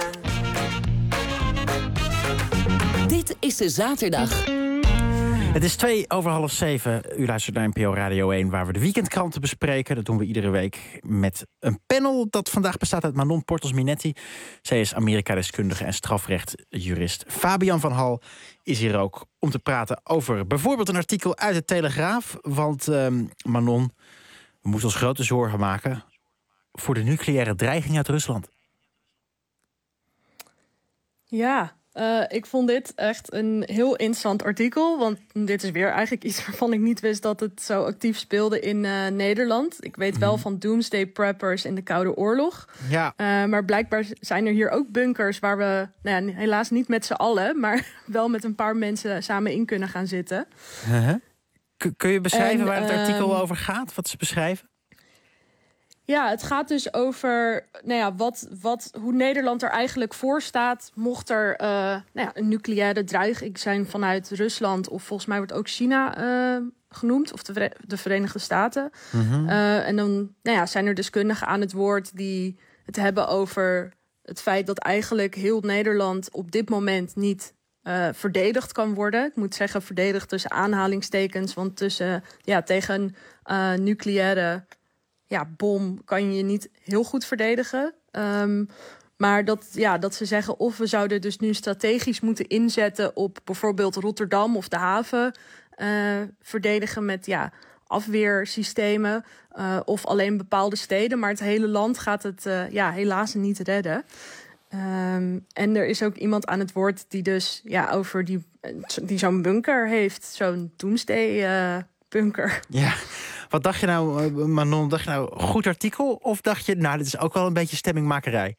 I. Dit is de zaterdag. Het is twee over half zeven. U luistert naar N P O Radio één, waar we de weekendkranten bespreken. Dat doen we iedere week met een panel dat vandaag bestaat uit Manon Portels-Minetti. Zij is Amerika-deskundige en strafrechtjurist. Fabian van Hal is hier ook om te praten over bijvoorbeeld een artikel uit de Telegraaf. Want um, Manon, we moeten ons grote zorgen maken voor de nucleaire dreiging uit Rusland. Ja, uh, ik vond dit echt een heel interessant artikel. Want dit is weer eigenlijk iets waarvan ik niet wist dat het zo actief speelde in uh, Nederland. Ik weet wel van doomsday preppers in de Koude Oorlog. Ja. Uh, maar blijkbaar zijn er hier ook bunkers waar we, nou ja, helaas niet met z'n allen, maar wel met een paar mensen samen in kunnen gaan zitten. Uh-huh. K- kun je beschrijven En, waar het artikel um, over gaat? Wat ze beschrijven? Ja, het gaat dus over nou ja, wat, wat, hoe Nederland er eigenlijk voor staat mocht er uh, nou ja, een nucleaire dreiging zijn vanuit Rusland. Of volgens mij wordt ook China uh, genoemd, of de, Vere- de Verenigde Staten. Mhm. Uh, en dan nou ja, zijn er deskundigen aan het woord die het hebben over het feit dat eigenlijk heel Nederland op dit moment niet uh, verdedigd kan worden. Ik moet zeggen verdedigd tussen aanhalingstekens, want tussen, ja, tegen uh, nucleaire ja, bom kan je je niet heel goed verdedigen. Um, maar dat, ja, dat ze zeggen of we zouden dus nu strategisch moeten inzetten op bijvoorbeeld Rotterdam of de haven uh, verdedigen met ja, afweersystemen uh, of alleen bepaalde steden. Maar het hele land gaat het uh, ja, helaas niet redden. Um, en er is ook iemand aan het woord die dus ja, over die, die zo'n bunker heeft. Zo'n doomsday uh, bunker. Ja. Wat dacht je nou, Manon? Dacht je nou, goed artikel? Of dacht je, nou, dit is ook wel een beetje stemmingmakerij?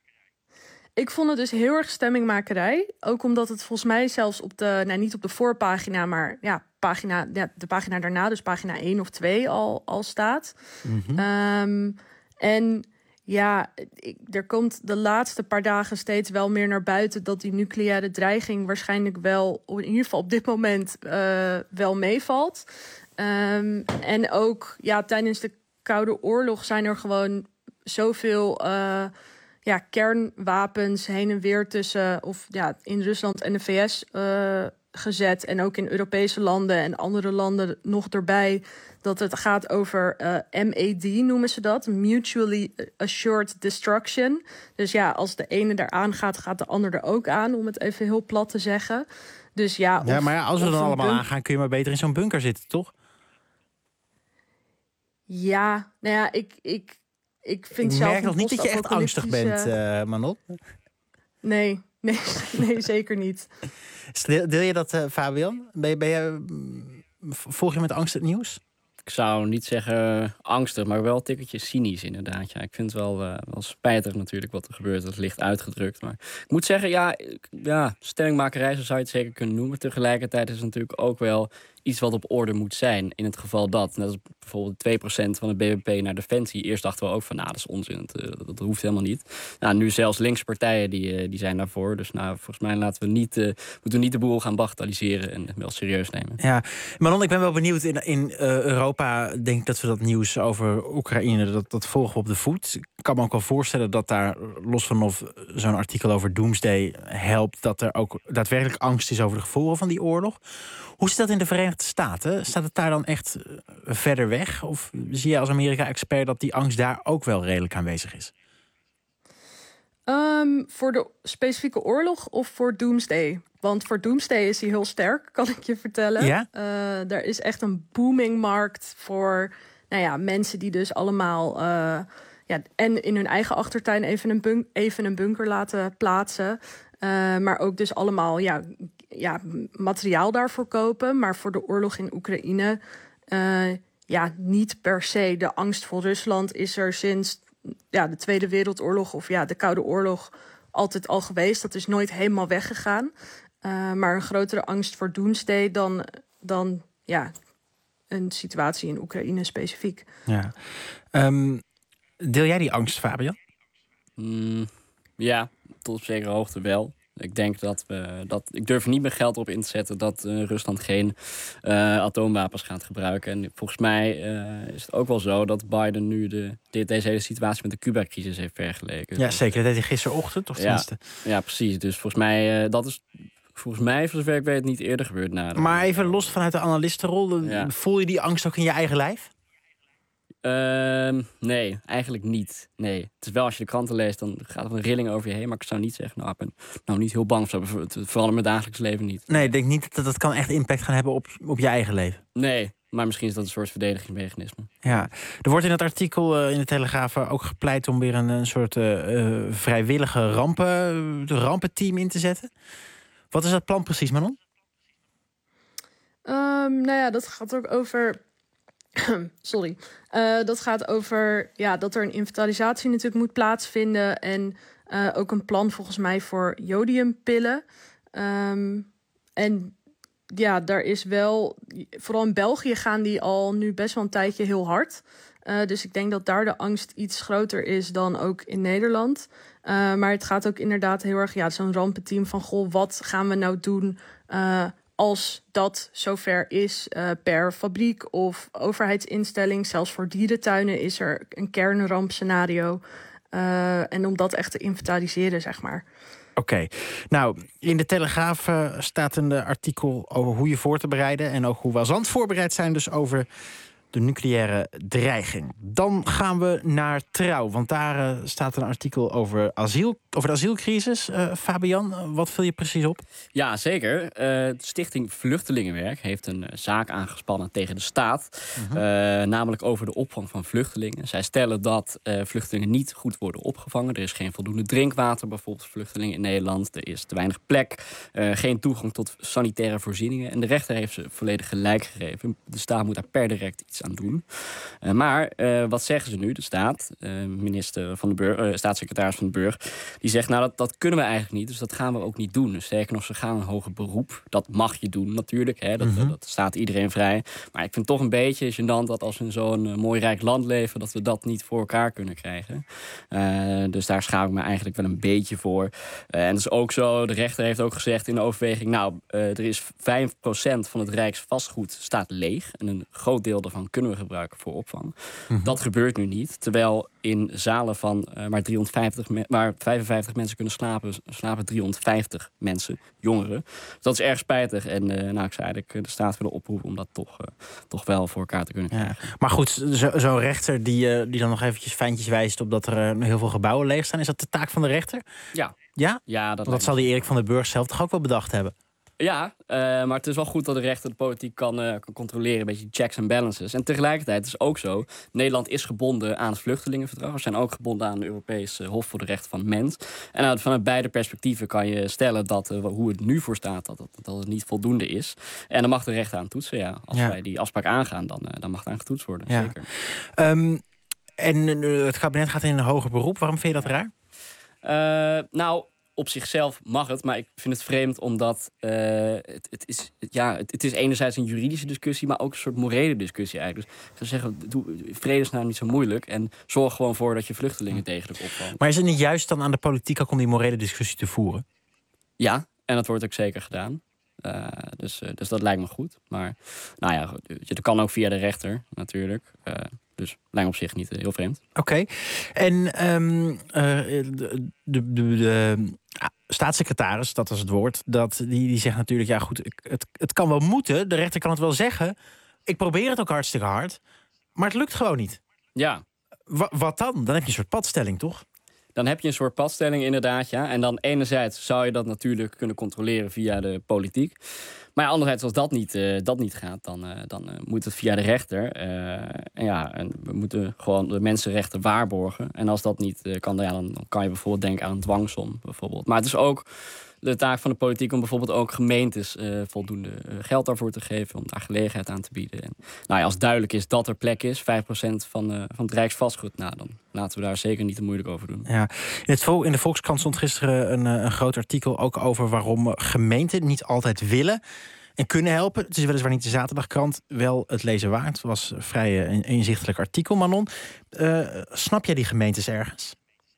Ik vond het dus heel erg stemmingmakerij. Ook omdat het volgens mij zelfs op de, nou niet op de voorpagina, maar ja, pagina, ja, de pagina daarna, dus pagina één of twee al, al staat. Mm-hmm. Um, en ja, ik, er komt de laatste paar dagen steeds wel meer naar buiten dat die nucleaire dreiging waarschijnlijk wel, in ieder geval op dit moment, uh, wel meevalt. Um, en ook ja, tijdens de Koude Oorlog zijn er gewoon zoveel uh, ja, kernwapens heen en weer tussen, of ja, in Rusland en de V S uh, gezet. En ook in Europese landen en andere landen nog erbij. Dat het gaat over uh, M A D noemen ze dat. Mutually Assured Destruction. Dus ja, als de ene eraan gaat, gaat de ander er ook aan. Om het even heel plat te zeggen. Dus ja, ja of, maar ja, als we dan allemaal bunk- aangaan, kun je maar beter in zo'n bunker zitten, toch? Ja, nou ja, ik, ik, ik vind ik zelf... Ik merk nog niet dat je echt angstig bent, uh, Manon. Nee, Nee, nee zeker niet. Deel, deel je dat, uh, Fabian? Ben je, ben je, volg je met angst het nieuws? Ik zou niet zeggen angstig, maar wel een tikkeltje cynisch inderdaad. Ja, ik vind het wel, uh, wel spijtig natuurlijk wat er gebeurt. Dat is licht uitgedrukt. Maar ik moet zeggen, ja, ja stellingmakerij, zo zou je het zeker kunnen noemen. Tegelijkertijd is het natuurlijk ook wel iets wat op orde moet zijn. In het geval dat, net als bijvoorbeeld twee procent van het B B P naar defensie. Eerst dachten we ook van, nou, dat is onzin. Dat, dat hoeft helemaal niet. Nou, nu zelfs linkse partijen die, die zijn daarvoor. Dus nou, volgens mij laten we niet, uh, moeten we niet de boel gaan bagatelliseren en wel serieus nemen. Ja, Manon, ik ben wel benieuwd. In, in uh, Europa denk ik dat we dat nieuws over Oekraïne, dat, dat volgen we op de voet. Ik kan me ook wel voorstellen dat daar, los van of zo'n artikel over Doomsday helpt, dat er ook daadwerkelijk angst is over de gevolgen van die oorlog. Hoe zit dat in de Verenigde Staten? Staat het daar dan echt verder weg? Of zie je als Amerika-expert dat die angst daar ook wel redelijk aanwezig is? Um, voor de specifieke oorlog of voor Doomsday? Want voor Doomsday is die heel sterk, kan ik je vertellen. Ja? Uh, er is echt een booming markt voor nou ja, mensen die dus allemaal Uh, ja, en in hun eigen achtertuin even een, bunk- even een bunker laten plaatsen. Uh, maar ook dus allemaal ja, ja, materiaal daarvoor kopen. Maar voor de oorlog in Oekraïne uh, ja, niet per se. De angst voor Rusland is er sinds ja, de Tweede Wereldoorlog of ja, de Koude Oorlog altijd al geweest. Dat is nooit helemaal weggegaan. Uh, maar een grotere angst voor Doomsday dan, dan ja, een situatie in Oekraïne specifiek. Ja. Um, deel jij die angst, Fabian? Mm, ja, tot op zekere hoogte wel. Ik denk dat we dat. Ik durf niet meer geld op in te zetten dat uh, Rusland geen uh, atoomwapens gaat gebruiken. En volgens mij uh, is het ook wel zo dat Biden nu de, de, deze hele situatie met de Cuba-crisis heeft vergeleken. Ja, dus, zeker. Dat deed hij gisterochtend, of tenminste. Ja, ja, precies. Dus volgens mij, uh, dat is volgens mij, voor zover ik weet, niet eerder gebeurd. Na de... Maar even los vanuit de analistenrol, ja. Voel je die angst ook in je eigen lijf? Uh, nee, eigenlijk niet. Nee. Het is wel, als je de kranten leest, dan gaat er een rilling over je heen. Maar ik zou niet zeggen, nou, ik ben nou niet heel bang voor, vooral in mijn dagelijks leven niet. Nee, ik denk niet dat dat kan echt impact gaan hebben op, op je eigen leven. Nee, maar misschien is dat een soort verdedigingsmechanisme. Ja, er wordt in het artikel uh, in de Telegraaf ook gepleit om weer een, een soort uh, uh, vrijwillige rampen, de rampenteam in te zetten. Wat is dat plan precies, Manon? Um, nou ja, dat gaat ook over Sorry. Uh, dat gaat over ja, dat er een inventarisatie natuurlijk moet plaatsvinden. En uh, ook een plan volgens mij voor jodiumpillen. Um, en ja, daar is wel, vooral in België gaan die al nu best wel een tijdje heel hard. Uh, dus ik denk dat daar de angst iets groter is dan ook in Nederland. Uh, maar het gaat ook inderdaad heel erg, ja, zo'n rampenteam van, goh, wat gaan we nou doen Uh, als dat zover is uh, per fabriek of overheidsinstelling. Zelfs voor dierentuinen is er een kernrampscenario. Uh, en om dat echt te inventariseren, zeg maar. Oké. Okay. Nou, in de Telegraaf uh, staat een uh, artikel over hoe je voor te bereiden en ook hoe we als land voorbereid zijn dus over de nucleaire dreiging. Dan gaan we naar Trouw, want daar uh, staat een artikel over asiel, over de asielcrisis. Uh, Fabian, wat vul je precies op? Ja, zeker. Uh, de Stichting Vluchtelingenwerk heeft een uh, zaak aangespannen tegen de staat. Uh-huh. Uh, namelijk over de opvang van vluchtelingen. Zij stellen dat uh, vluchtelingen niet goed worden opgevangen. Er is geen voldoende drinkwater, bijvoorbeeld voor vluchtelingen in Nederland. Er is te weinig plek, uh, geen toegang tot sanitaire voorzieningen. En de rechter heeft ze volledig gelijk gegeven. De staat moet daar per direct iets aan doen. Uh, maar uh, wat zeggen ze nu? De staat, uh, minister van de Burg, uh, staatssecretaris van de Burg, die zegt, nou, dat, dat kunnen we eigenlijk niet, dus dat gaan we ook niet doen. Dus sterker nog, ze gaan een hoger beroep. Dat mag je doen natuurlijk, hè. Dat, mm-hmm. dat staat iedereen vrij. Maar ik vind het toch een beetje gênant dat als we in zo'n uh, mooi rijk land leven, dat we dat niet voor elkaar kunnen krijgen. Uh, dus daar schaam ik me eigenlijk wel een beetje voor. Uh, en dat is ook zo, de rechter heeft ook gezegd in de overweging, nou, uh, er is vijf procent van het Rijksvastgoed staat leeg. En een groot deel daarvan kunnen we gebruiken voor opvang. Mm-hmm. Dat gebeurt nu niet. Terwijl in zalen van uh, maar, driehonderdvijftig me- waar vijfenvijftig mensen kunnen slapen, slapen driehonderdvijftig mensen, jongeren. Dus dat is erg spijtig. En uh, nou, ik zou eigenlijk de staat willen oproepen om dat toch, uh, toch wel voor elkaar te kunnen krijgen. Ja. Maar goed, zo, zo'n rechter die, uh, die dan nog eventjes fijntjes wijst op dat er uh, heel veel gebouwen leeg staan, is dat de taak van de rechter? Ja. Ja? Ja, dat, dat zal die Erik van den Burg zelf toch ook wel bedacht hebben? Ja, uh, maar het is wel goed dat de rechter de politiek kan, uh, kan controleren. Een beetje checks and balances. En tegelijkertijd is het ook zo, Nederland is gebonden aan het vluchtelingenverdrag. We zijn ook gebonden aan de Europese Hof voor de Rechten van de Mens. En uh, vanuit beide perspectieven kan je stellen dat uh, hoe het nu voor staat, dat het, dat het niet voldoende is. En dan mag de rechter aan toetsen, ja. Als ja. wij die afspraak aangaan, dan, uh, dan mag het aan getoetst worden, ja. zeker. Um, en uh, het kabinet gaat in een hoger beroep. Waarom vind je dat raar? Uh, nou... Op zichzelf mag het, maar ik vind het vreemd omdat uh, het, het, is, ja, het, het is enerzijds een juridische discussie, maar ook een soort morele discussie eigenlijk. Dus ik zou zeggen, doe vredesnaam niet zo moeilijk en zorg gewoon voor dat je vluchtelingen degelijk opvangt. Maar is het niet juist dan aan de politiek ook om die morele discussie te voeren? Ja, en dat wordt ook zeker gedaan. Uh, dus, uh, dus dat lijkt me goed. Maar nou ja, dat kan ook via de rechter natuurlijk. Uh, Dus lijkt op zich niet heel vreemd. Oké. Okay. En um, uh, de, de, de, de staatssecretaris, dat was het woord, dat, die, die zegt natuurlijk, ja goed, het, het kan wel moeten. De rechter kan het wel zeggen. Ik probeer het ook hartstikke hard. Maar het lukt gewoon niet. Ja. W- wat dan? Dan heb je een soort padstelling, toch? Dan heb je een soort padstelling inderdaad, ja. En dan enerzijds zou je dat natuurlijk kunnen controleren via de politiek. Maar ja, anderzijds, als dat niet, uh, dat niet gaat, dan, uh, dan uh, moet het via de rechter. Uh, en ja, en we moeten gewoon de mensenrechten waarborgen. En als dat niet uh, kan, dan, ja, dan kan je bijvoorbeeld denken aan een dwangsom. Bijvoorbeeld. Maar het is ook de taak van de politiek om bijvoorbeeld ook gemeentes uh, voldoende uh, geld daarvoor te geven, om daar gelegenheid aan te bieden. En, nou ja, als duidelijk is dat er plek is, vijf procent van, uh, van het Rijksvastgoed, nou, dan laten we daar zeker niet te moeilijk over doen. Ja. In, het, in de Volkskrant stond gisteren een, een groot artikel ook over waarom gemeenten niet altijd willen en kunnen helpen. Het is weliswaar niet de Zaterdagkrant, wel het lezen waard. Het was een vrij een inzichtelijk artikel, Manon. Uh, snap jij die gemeentes ergens?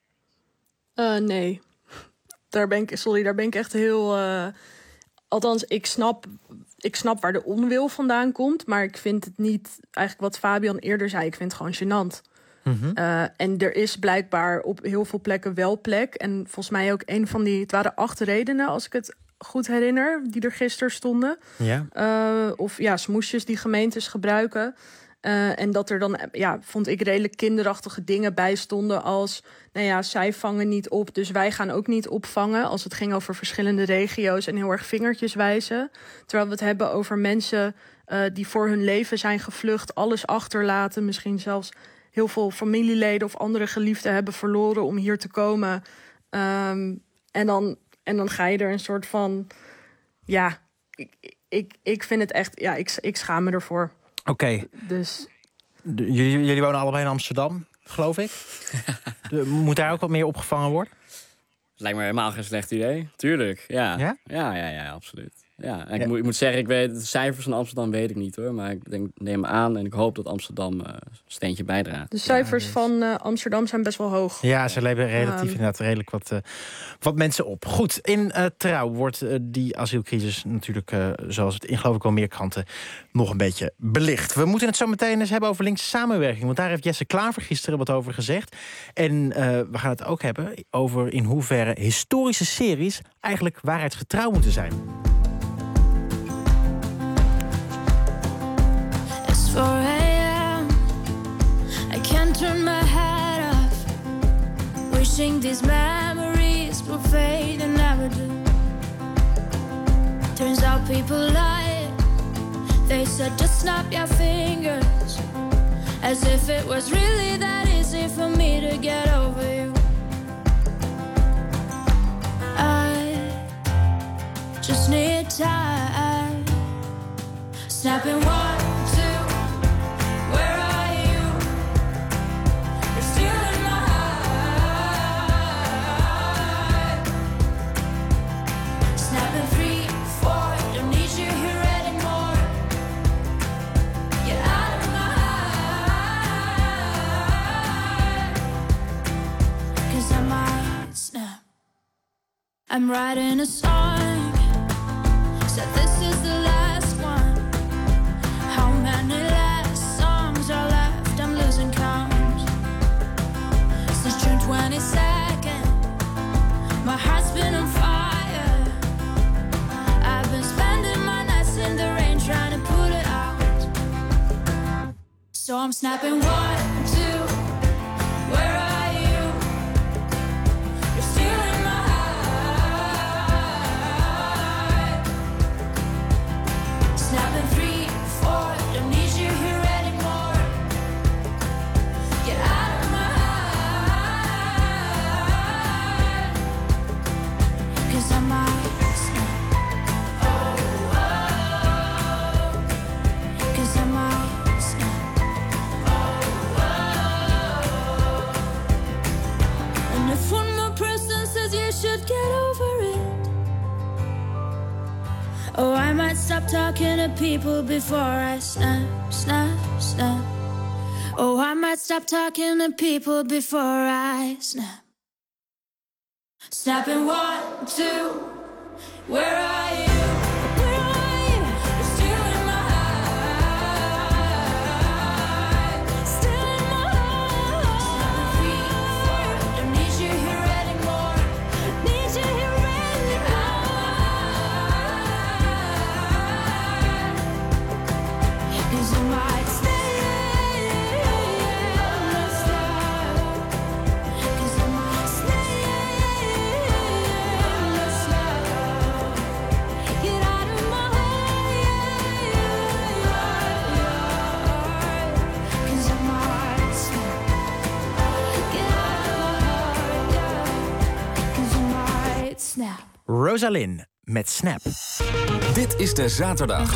Uh, nee. Daar ben ik, sorry, daar ben ik echt heel... Uh, althans, ik snap, ik snap waar de onwil vandaan komt, maar ik vind het niet, eigenlijk wat Fabian eerder zei, ik vind het gewoon gênant. Mm-hmm. Uh, en er is blijkbaar op heel veel plekken wel plek. En volgens mij ook een van die, het waren acht redenen, als ik het goed herinner, die er gisteren stonden. Ja. Uh, of ja, smoesjes die gemeentes gebruiken. Uh, en dat er dan, ja, vond ik redelijk kinderachtige dingen bij stonden als, nou ja, zij vangen niet op, dus wij gaan ook niet opvangen. Als het ging over verschillende regio's en heel erg vingertjes wijzen. Terwijl we het hebben over mensen uh, die voor hun leven zijn gevlucht, alles achterlaten, misschien zelfs heel veel familieleden of andere geliefden hebben verloren om hier te komen. Um, en, dan, en dan ga je er een soort van, ja, ik, ik, ik vind het echt, ja, ik, ik schaam me ervoor. Oké. Okay. Dus de, jullie, jullie wonen allebei in Amsterdam, geloof ik. de, moet daar ook wat meer opgevangen worden? Lijkt me helemaal geen slecht idee. Tuurlijk, ja. Ja? Ja, ja, ja, absoluut. Ja, en ja. Ik, moet, ik moet zeggen, ik weet, de cijfers van Amsterdam weet ik niet hoor. Maar ik denk, neem aan en ik hoop dat Amsterdam uh, een steentje bijdraagt. De cijfers ja, van uh, Amsterdam zijn best wel hoog. Ja, ze leven relatief um. inderdaad redelijk wat, uh, wat mensen op. Goed, in uh, Trouw wordt uh, die asielcrisis natuurlijk, uh, zoals het in geloof ik wel meer kranten, nog een beetje belicht. We moeten het zo meteen eens hebben over linkse samenwerking. Want daar heeft Jesse Klaver gisteren wat over gezegd. En uh, we gaan het ook hebben over in hoeverre historische series eigenlijk waarheidsgetrouw moeten zijn. four a.m. I can't turn my head off, wishing these memories will fade and never do. Turns out people lie. They said just snap your fingers, as if it was really that easy for me to get over you. I just need time. Snapping one, two. Where are you? You're still in my heart. Snapping three, four. Don't need you here anymore. Get out of my heart. 'Cause I might snap. I'm writing a song. Said this is the last one. How many last songs are left? I'm losing count. Since June twenty-second, my heart's been on fire. I've been spending my nights in the rain trying to put it out. So I'm snapping one, two. Where are you? You're still in my heart. Oh, I might stop talking to people before I snap, snap, snap. Oh, I might stop talking to people before I snap. Snap in one, two, where are you? Where are you? You're still in my heart. Still in my heart. Snap in three, four, don't need you here anymore. Need you here anymore. 'Cause I might stay in the stars. 'Cause I might stay in the stars. Get out of my head. 'Cause I might snap. Get out of my heart. 'Cause I might snap. Rosalind met Snap. Dit is de zaterdag.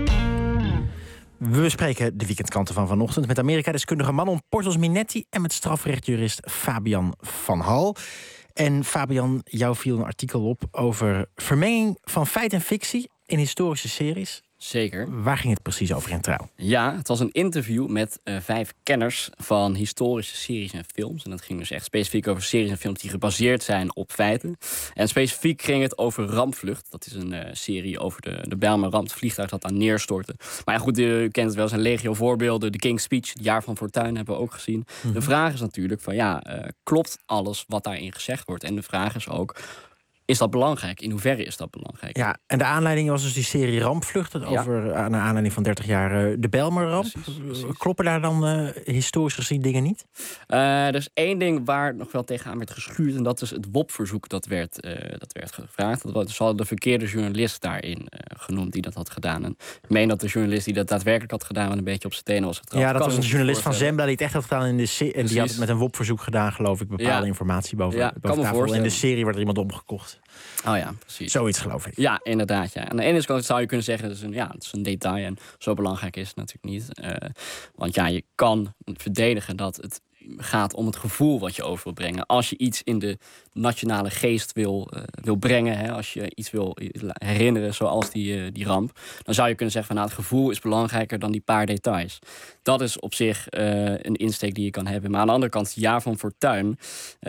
We bespreken de weekendkanten van vanochtend met Amerika-deskundige Manon Portels Minetti en met strafrechtjurist Fabian van Hal. En Fabian, jou viel een artikel op over vermenging van feit en fictie in historische series. Zeker. Waar ging het precies over in Trouw? Ja, het was een interview met uh, vijf kenners van historische series en films. En dat ging dus echt specifiek over series en films die gebaseerd zijn op feiten. En specifiek ging het over Rampvlucht. Dat is een uh, serie over de, de Bijlmer-ramp, het vliegtuig dat aan neerstortte. Maar ja, goed, u kent het wel, zijn legio voorbeelden. De King's Speech, het jaar van Fortuin, hebben we ook gezien. Mm-hmm. De vraag is natuurlijk van, ja, uh, klopt alles wat daarin gezegd wordt? En de vraag is ook, is dat belangrijk? In hoeverre is dat belangrijk? Ja, en de aanleiding was dus die serie Rampvlucht. Ja. Over, uh, naar aanleiding van dertig jaar uh, de Bijlmer-ramp. Precies, precies. Kloppen daar dan uh, historisch gezien dingen niet? Uh, er is één ding waar nog wel tegenaan werd geschuurd. En dat is het W O P-verzoek dat werd, uh, dat werd gevraagd. Dat was al de verkeerde journalist daarin uh, genoemd die dat had gedaan. En ik meen dat de journalist die dat daadwerkelijk had gedaan wel een beetje op zijn tenen was getrapt. Ja, dat was een journalist van Zembla die het echt had gedaan in de serie. En die had het met een W O P-verzoek gedaan, geloof ik. Bepaalde ja. informatie boven, ja, boven tafel. In de serie werd er iemand omgekocht. Oh ja, precies. Zoiets geloof ik. Ja, inderdaad. Ja. Aan de ene kant zou je kunnen zeggen, dat is een, ja, het is een detail en zo belangrijk is het natuurlijk niet. Uh, want ja, je kan verdedigen dat het gaat om het gevoel wat je over wil brengen. Als je iets in de nationale geest wil, uh, wil brengen, hè, als je iets wil herinneren zoals die, uh, die ramp, dan zou je kunnen zeggen van nou, het gevoel is belangrijker dan die paar details. Dat is op zich uh, een insteek die je kan hebben. Maar aan de andere kant, het jaar van Fortuin, uh,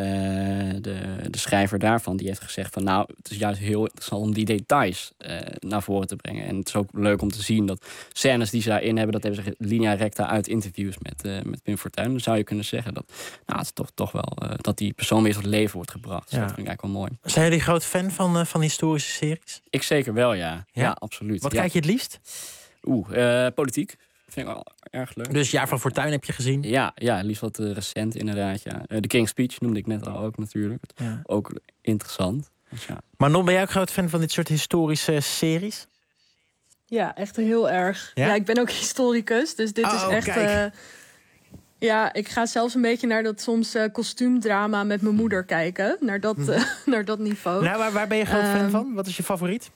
de, de schrijver daarvan, die heeft gezegd van nou, het is juist heel interessant om die details uh, naar voren te brengen. En het is ook leuk om te zien dat scènes die ze daarin hebben, dat hebben ze linea recta uit interviews met, uh, met Pim Fortuyn. Dan zou je kunnen zeggen dat nou, het is toch, toch wel uh, dat die persoon weer tot leven wordt gebracht. Dus ja. Dat vind ik eigenlijk wel mooi. Zijn jullie groot fan van, uh, van historische series? Ik zeker wel, ja. Ja, ja absoluut. Wat ja. kijk je het liefst? Oeh, uh, politiek. Vind ik wel erg leuk. Dus Jaar van Fortuin heb je gezien? Ja, ja liefst wat uh, recent inderdaad. Ja. Uh, de King's Speech noemde ik net al ook natuurlijk. Ja. Ook interessant. Dus, ja. Maar Non, ben jij ook groot fan van dit soort historische series? Ja, echt heel erg. Ja, ja ik ben ook historicus, dus dit oh, is echt... Uh, ja, ik ga zelfs een beetje naar dat soms uh, kostuumdrama met mijn moeder kijken. Naar dat, uh, naar dat niveau. Nou, waar, waar ben je groot um, fan van? Wat is je favoriet?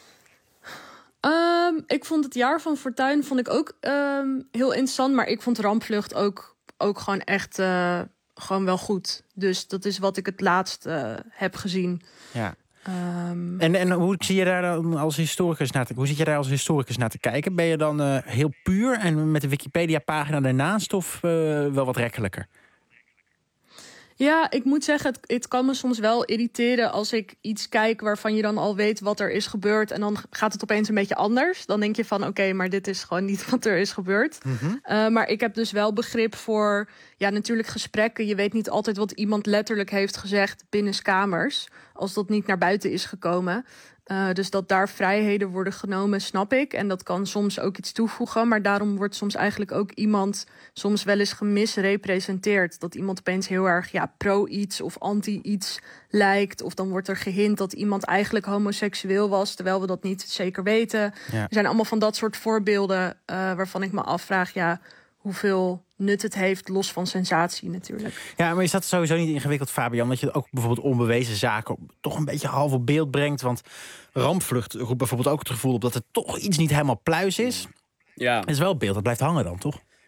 Um, ik vond het Jaar van Fortuin vond ik ook um, heel interessant. Maar ik vond Rampvlucht ook, ook gewoon echt uh, gewoon wel goed. Dus dat is wat ik het laatst uh, heb gezien. Ja. Um, en, en hoe zie je daar dan als historicus naar te, hoe zit je daar als historicus naar te kijken? Ben je dan uh, heel puur en met de Wikipedia-pagina ernaast of uh, wel wat rekkelijker? Ja, ik moet zeggen, het, het kan me soms wel irriteren als ik iets kijk waarvan je dan al weet wat er is gebeurd. En dan gaat het opeens een beetje anders. Dan denk je van, oké, okay, maar dit is gewoon niet wat er is gebeurd. Mm-hmm. Uh, maar ik heb dus wel begrip voor, ja, natuurlijk gesprekken. Je weet niet altijd wat iemand letterlijk heeft gezegd binnenskamers, als dat niet naar buiten is gekomen. Uh, dus dat daar vrijheden worden genomen, snap ik. En dat kan soms ook iets toevoegen. Maar daarom wordt soms eigenlijk ook iemand soms wel eens gemisrepresenteerd. Dat iemand opeens heel erg ja, pro-iets of anti-iets lijkt. Of dan wordt er gehint dat iemand eigenlijk homoseksueel was, terwijl we dat niet zeker weten. Ja. Er zijn allemaal van dat soort voorbeelden uh, waarvan ik me afvraag, ja, hoeveel nut het heeft, los van sensatie natuurlijk. Ja, maar is dat sowieso niet ingewikkeld, Fabian? Dat je ook bijvoorbeeld onbewezen zaken toch een beetje half op beeld brengt? Want Rampvlucht roept bijvoorbeeld ook het gevoel op dat het toch iets niet helemaal pluis is. Ja. Het is wel beeld, dat blijft hangen dan, toch?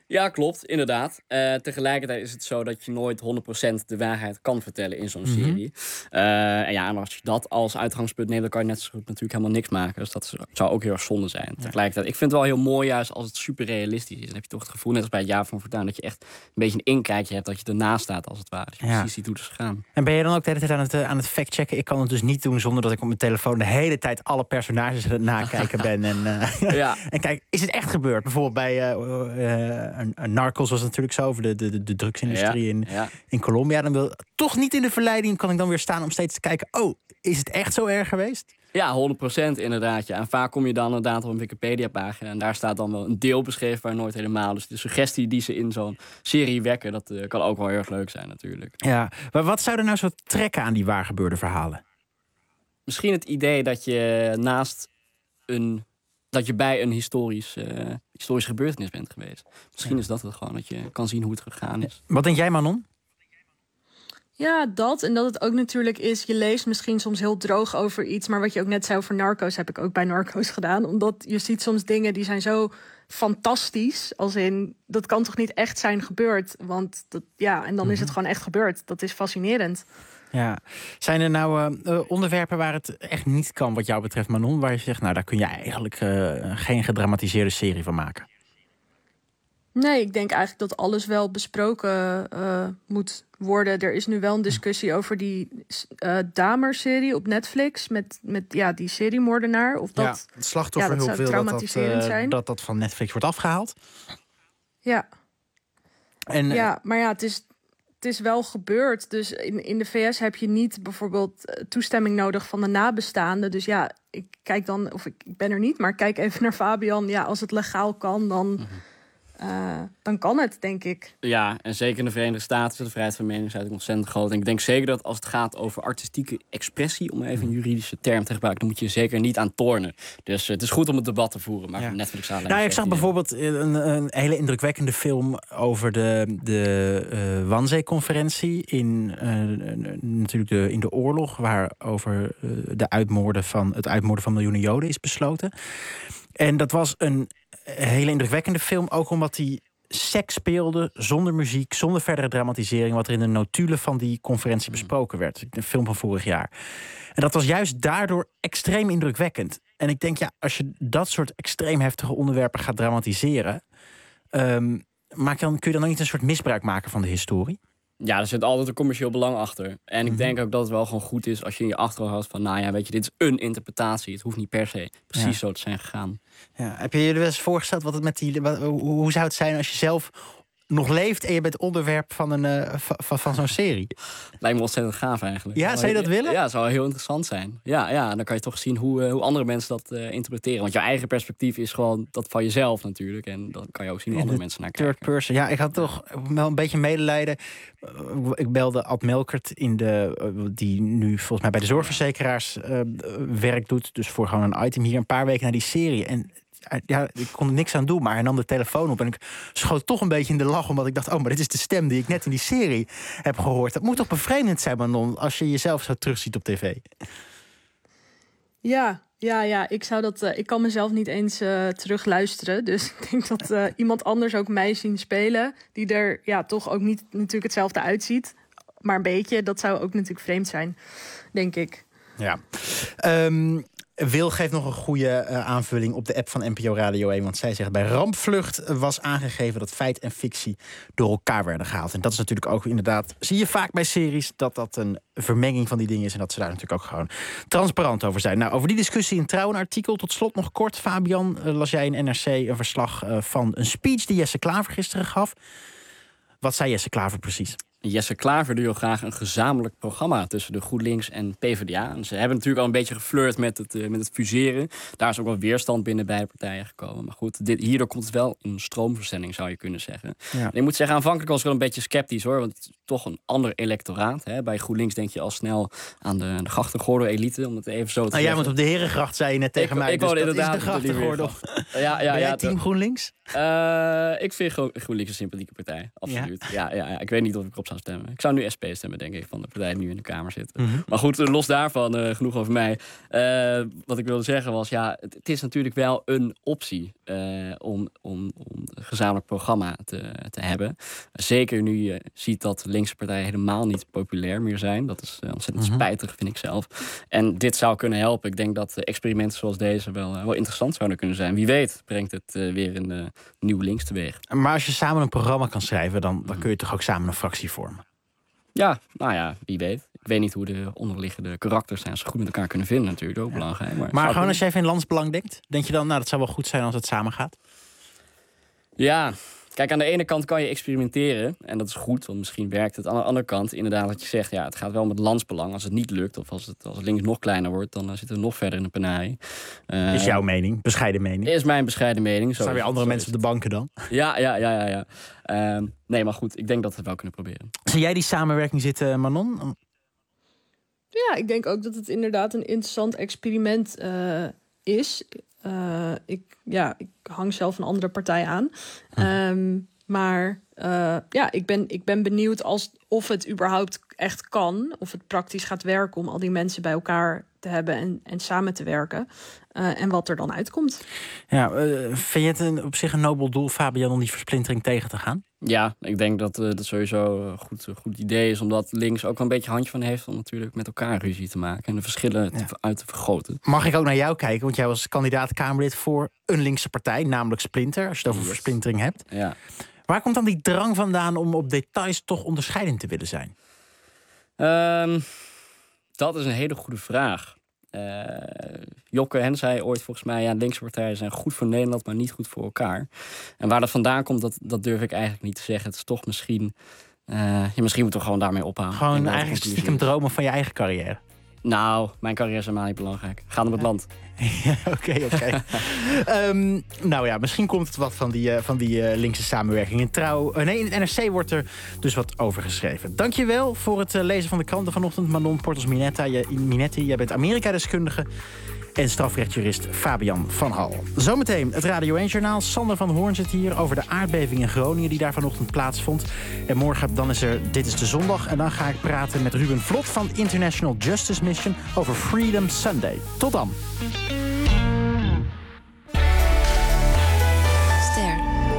Ja, klopt, inderdaad. Uh, tegelijkertijd is het zo dat je nooit honderd procent de waarheid kan vertellen in zo'n Mm-hmm. serie. Uh, en ja, en als je dat als uitgangspunt neemt, dan kan je net zo goed natuurlijk helemaal niks maken. Dus dat zou ook heel erg zonde zijn. Ja. Tegelijkertijd, ik vind het wel heel mooi juist als het super realistisch is. Dan heb je toch het gevoel, net als bij het Jaar van Fortuin, dat je echt een beetje een inkijkje hebt, dat je ernaast staat als het ware. Dat je Ja. precies ziet hoe het is gegaan. En ben je dan ook de hele tijd aan het, uh, aan het factchecken? Ik kan het dus niet doen zonder dat ik op mijn telefoon de hele tijd alle personages aan het nakijken ben. En, uh, ja. en kijk, is het echt gebeurd? Bijvoorbeeld bij uh, uh, een, een Narcos was het natuurlijk zo, over de, de, de drugsindustrie Ja, in, ja. in Colombia. Dan wil toch niet in de verleiding, kan ik dan weer staan om steeds te kijken, oh, is het echt zo erg geweest? Ja, honderd procent inderdaad. Ja. En vaak kom je dan inderdaad op een Wikipedia-pagina en daar staat dan wel een deel beschreven, maar nooit helemaal. Dus de suggestie die ze in zo'n serie wekken, dat uh, kan ook wel heel erg leuk zijn natuurlijk. Ja, maar wat zou er nou zo trekken aan die waargebeurde verhalen? Misschien het idee dat je naast een... dat je bij een historisch, uh, historische gebeurtenis bent geweest. Misschien ja. is dat het gewoon, dat je kan zien hoe het gegaan is. Wat denk jij, Manon? Ja, dat. En dat het ook natuurlijk is, je leest misschien soms heel droog over iets, maar wat je ook net zei over Narcos, heb ik ook bij Narcos gedaan. Omdat je ziet soms dingen die zijn zo fantastisch, als in, dat kan toch niet echt zijn gebeurd? Want dat, ja, en dan mm-hmm. is het gewoon echt gebeurd. Dat is fascinerend. Ja. Zijn er nou uh, onderwerpen waar het echt niet kan, wat jou betreft, Manon, waar je zegt, nou, daar kun je eigenlijk uh, geen gedramatiseerde serie van maken? Nee, ik denk eigenlijk dat alles wel besproken uh, moet worden. Er is nu wel een discussie over die uh, Dahmer-serie op Netflix met, met ja, die seriemoordenaar. Of dat, ja, het slachtofferhulp ja, wil dat dat, uh, zijn. dat dat van Netflix wordt afgehaald. Ja. En, uh, ja, maar ja, het is, het is wel gebeurd. Dus in, in de V S heb je niet bijvoorbeeld toestemming nodig van de nabestaanden. Dus ja, ik kijk dan, of ik, ik ben er niet, maar kijk even naar Fabian. Ja, als het legaal kan, dan... Mm-hmm. Uh, dan kan het, denk ik. Ja, en zeker in de Verenigde Staten is de vrijheid van meningsuiting ontzettend groot. En ik denk zeker dat als het gaat over artistieke expressie, om even een juridische term te gebruiken, dan moet je zeker niet aan tornen. Dus uh, het is goed om het debat te voeren, maar ja. Netflix aan. Nou, ik zag bijvoorbeeld een, een hele indrukwekkende film over de, de uh, Wannsee-conferentie in, uh, natuurlijk de, in de oorlog, waar over uh, de uitmoorden van, het uitmoorden van miljoenen Joden is besloten. En dat was een hele indrukwekkende film, ook omdat hij seks speelde, zonder muziek, zonder verdere dramatisering, wat er in de notulen van die conferentie besproken werd. Een film van vorig jaar. En dat was juist daardoor extreem indrukwekkend. En ik denk, ja, als je dat soort extreem heftige onderwerpen gaat dramatiseren, um, maak dan, kun je dan ook niet een soort misbruik maken van de historie? Ja, er zit altijd een commercieel belang achter. En ik mm-hmm. denk ook dat het wel gewoon goed is als je in je achterhoofd houdt van, nou ja, weet je, dit is een interpretatie. Het hoeft niet per se precies ja. zo te zijn gegaan. Ja. Heb je je er wel eens voorgesteld wat het met die, wat, hoe zou het zijn als je zelf nog leeft en je bent onderwerp van, een, uh, van, van zo'n serie? Lijkt me ontzettend gaaf eigenlijk. Ja, zou je dat willen? Ja, dat zou heel interessant zijn. Ja, ja, dan kan je toch zien hoe, uh, hoe andere mensen dat uh, interpreteren. Want jouw eigen perspectief is gewoon dat van jezelf natuurlijk. En dan kan je ook zien hoe andere mensen naar kijken. Third person. Ja, ik had toch wel een beetje medelijden. Ik belde Ad Melkert, in de, die nu volgens mij bij de zorgverzekeraars uh, werk doet. Dus voor gewoon een item hier een paar weken naar die serie. En ja, ik kon er niks aan doen, maar hij nam de telefoon op en ik schoot toch een beetje in de lach, omdat ik dacht, oh, maar dit is de stem die ik net in die serie heb gehoord. Dat moet toch bevreemdend zijn, Manon, als je jezelf zo terugziet op tv? Ja, ja, ja. Ik zou dat. Uh, ik kan mezelf niet eens uh, terugluisteren, dus ik denk dat uh, iemand anders ook mij zien spelen, die er ja toch ook niet natuurlijk hetzelfde uitziet, maar een beetje. Dat zou ook natuurlijk vreemd zijn, denk ik. Ja. Um, Wil geeft nog een goede uh, aanvulling op de app van N P O Radio één. Want zij zegt, bij Rampvlucht was aangegeven dat feit en fictie door elkaar werden gehaald. En dat is natuurlijk ook inderdaad, zie je vaak bij series, dat dat een vermenging van die dingen is. En dat ze daar natuurlijk ook gewoon transparant over zijn. Nou, over die discussie in Trouw een artikel. Tot slot nog kort, Fabian, uh, las jij in N R C een verslag uh, van een speech die Jesse Klaver gisteren gaf. Wat zei Jesse Klaver precies? Jesse Klaver wil graag een gezamenlijk programma tussen de GroenLinks en PvdA. En ze hebben natuurlijk al een beetje geflirt met het, uh, met het fuseren. Daar is ook wel weerstand binnen beide partijen gekomen. Maar goed, dit, hierdoor komt het wel in stroomversnelling, zou je kunnen zeggen. Ja. Ik moet zeggen, aanvankelijk was ik wel een beetje sceptisch, hoor. Want het is toch een ander electoraat. Hè. Bij GroenLinks denk je al snel aan de, de grachtengordel-elite, om het even zo te nou, zeggen. Ja, want op de Herengracht zei je net tegen ik, mij, ik dus dat inderdaad is de grachtengordel. Ja, ja, ben jij ja, team GroenLinks? Uh, ik vind Gro- GroenLinks een sympathieke partij, absoluut. Ja? Ja, ja, ja, ik weet niet of ik erop zou stemmen. Ik zou nu S P stemmen, denk ik, van de partij die nu in de Kamer zit. Mm-hmm. Maar goed, los daarvan, uh, genoeg over mij. Uh, wat ik wilde zeggen was, ja, het, het is natuurlijk wel een optie uh, om, om, om een gezamenlijk programma te, te hebben. Zeker nu je ziet dat linkse partijen helemaal niet populair meer zijn. Dat is uh, ontzettend mm-hmm. spijtig, vind ik zelf. En dit zou kunnen helpen. Ik denk dat experimenten zoals deze wel, uh, wel interessant zouden kunnen zijn. Wie weet brengt het uh, weer een uh, nieuw links teweeg. Maar als je samen een programma kan schrijven, dan, dan kun je toch ook samen een fractie vormen? Ja, nou ja, wie weet. Ik weet niet hoe de onderliggende karakters zijn. Als ze goed met elkaar kunnen vinden, natuurlijk ook ja. belangrijk. Maar, maar gewoon als jij even in landsbelang denkt, denk je dan, nou, dat zou wel goed zijn als het samen gaat? Ja, kijk, aan de ene kant kan je experimenteren. En dat is goed, want misschien werkt het. Aan de andere kant, inderdaad, wat je zegt, ja, het gaat wel met landsbelang. Als het niet lukt, of als het als links nog kleiner wordt, dan uh, zitten we nog verder in de penarie. Uh, is jouw mening? Bescheiden mening? Is mijn bescheiden mening. Zijn weer andere mensen op de banken dan? Ja, ja, ja, ja. ja. Uh, nee, maar goed, ik denk dat we het wel kunnen proberen. Zie jij die samenwerking zitten, Manon? Ja, ik denk ook dat het inderdaad een interessant experiment uh, is. Uh, ik, ja, ik hang zelf een andere partij aan. Um, maar uh, ja, ik ben, ik ben benieuwd als, of het überhaupt echt kan. Of het praktisch gaat werken om al die mensen bij elkaar te hebben en, en samen te werken. Uh, en wat er dan uitkomt. Ja, uh, vind je het een, op zich een nobel doel, Fabian, om die versplintering tegen te gaan? Ja, ik denk dat uh, dat sowieso een goed, goed idee is. Omdat links ook wel een beetje handje van heeft om natuurlijk met elkaar ruzie te maken. En de verschillen ja. te, uit te vergroten. Mag ik ook naar jou kijken? Want jij was kandidaat Kamerlid voor een linkse partij, namelijk Splinter. Als je het over yes. versplintering hebt. Ja. Waar komt dan die drang vandaan om op details toch onderscheidend te willen zijn? Um, dat is een hele goede vraag. Uh, Jokke Hen zei ooit volgens mij, ja, linkse partijen zijn goed voor Nederland, maar niet goed voor elkaar. En waar dat vandaan komt, dat, dat durf ik eigenlijk niet te zeggen. Het is toch misschien, uh, ja, misschien moeten we gewoon daarmee ophouden. Gewoon eigenlijk stiekem dromen van je eigen carrière. Nou, mijn carrière is helemaal niet belangrijk. Ga naar het land. Ja, oké, oké. um, nou ja, misschien komt het wat van die, uh, van die uh, linkse samenwerking. In Trouw, uh, nee, in het N R C wordt er dus wat over geschreven. Dankjewel voor het uh, lezen van de kranten vanochtend. Manon Portels Minetti, jij bent Amerika-deskundige. En strafrechtjurist Fabian van Hal. Zometeen het Radio één-journaal. Sander van Hoorn zit hier over de aardbeving in Groningen die daar vanochtend plaatsvond. En morgen dan is er Dit is de Zondag. En dan ga ik praten met Ruben Vlot van International Justice Mission over Freedom Sunday. Tot dan. Ster.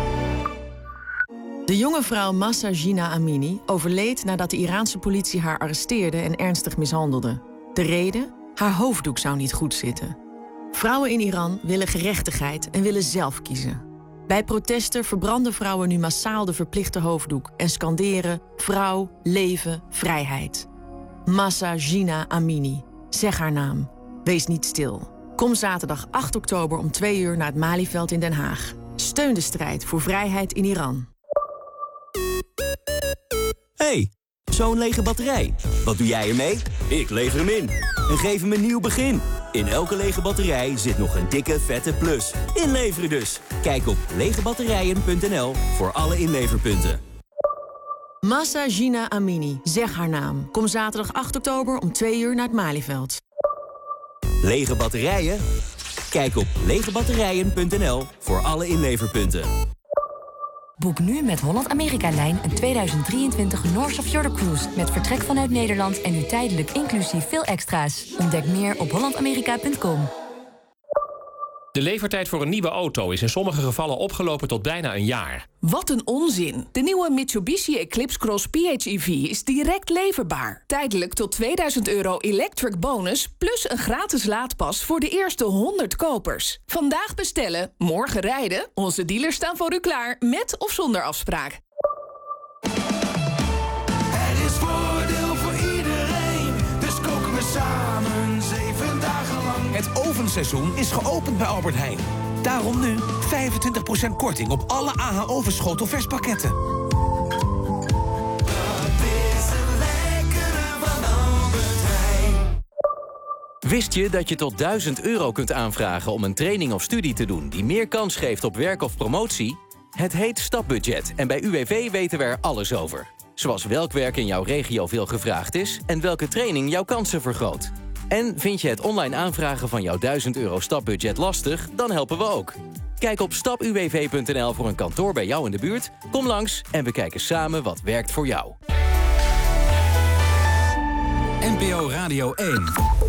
De jonge vrouw Mahsa Jina Amini overleed nadat de Iraanse politie haar arresteerde en ernstig mishandelde. De reden? Haar hoofddoek zou niet goed zitten. Vrouwen in Iran willen gerechtigheid en willen zelf kiezen. Bij protesten verbranden vrouwen nu massaal de verplichte hoofddoek en scanderen vrouw, leven, vrijheid. Mahsa Jina Amini. Zeg haar naam. Wees niet stil. Kom zaterdag acht oktober om twee uur naar het Malieveld in Den Haag. Steun de strijd voor vrijheid in Iran. Hey, zo'n lege batterij. Wat doe jij ermee? Ik lever hem in. En geef hem een nieuw begin. In elke lege batterij zit nog een dikke, vette plus. Inleveren dus. Kijk op legebatterijen punt n l voor alle inleverpunten. Mahsa Jina Amini. Zeg haar naam. Kom zaterdag acht oktober om twee uur naar het Malieveld. Lege batterijen? Kijk op legebatterijen punt n l voor alle inleverpunten. Boek nu met Holland-Amerika-lijn een tweeduizend drieëntwintig North of Fjord Cruise met vertrek vanuit Nederland en nu tijdelijk inclusief veel extra's. Ontdek meer op holland amerika punt com. De levertijd voor een nieuwe auto is in sommige gevallen opgelopen tot bijna een jaar. Wat een onzin. De nieuwe Mitsubishi Eclipse Cross P H E V is direct leverbaar. Tijdelijk tot tweeduizend euro electric bonus plus een gratis laadpas voor de eerste honderd kopers. Vandaag bestellen, morgen rijden. Onze dealers staan voor u klaar, met of zonder afspraak. Er is voordeel voor iedereen, dus koken we samen zeven dagen lang. Het ovenseizoen is geopend bij Albert Heijn. Daarom nu vijfentwintig procent korting op alle A H Ovenschotelverspakketten. Wist je dat je tot duizend euro kunt aanvragen om een training of studie te doen die meer kans geeft op werk of promotie? Het heet Stapbudget en bij U W V weten we er alles over. Zoals welk werk in jouw regio veel gevraagd is en welke training jouw kansen vergroot. En vind je het online aanvragen van jouw duizend euro stapbudget lastig? Dan helpen we ook. Kijk op stap u w v punt n l voor een kantoor bij jou in de buurt. Kom langs en we kijken samen wat werkt voor jou. N P O Radio één.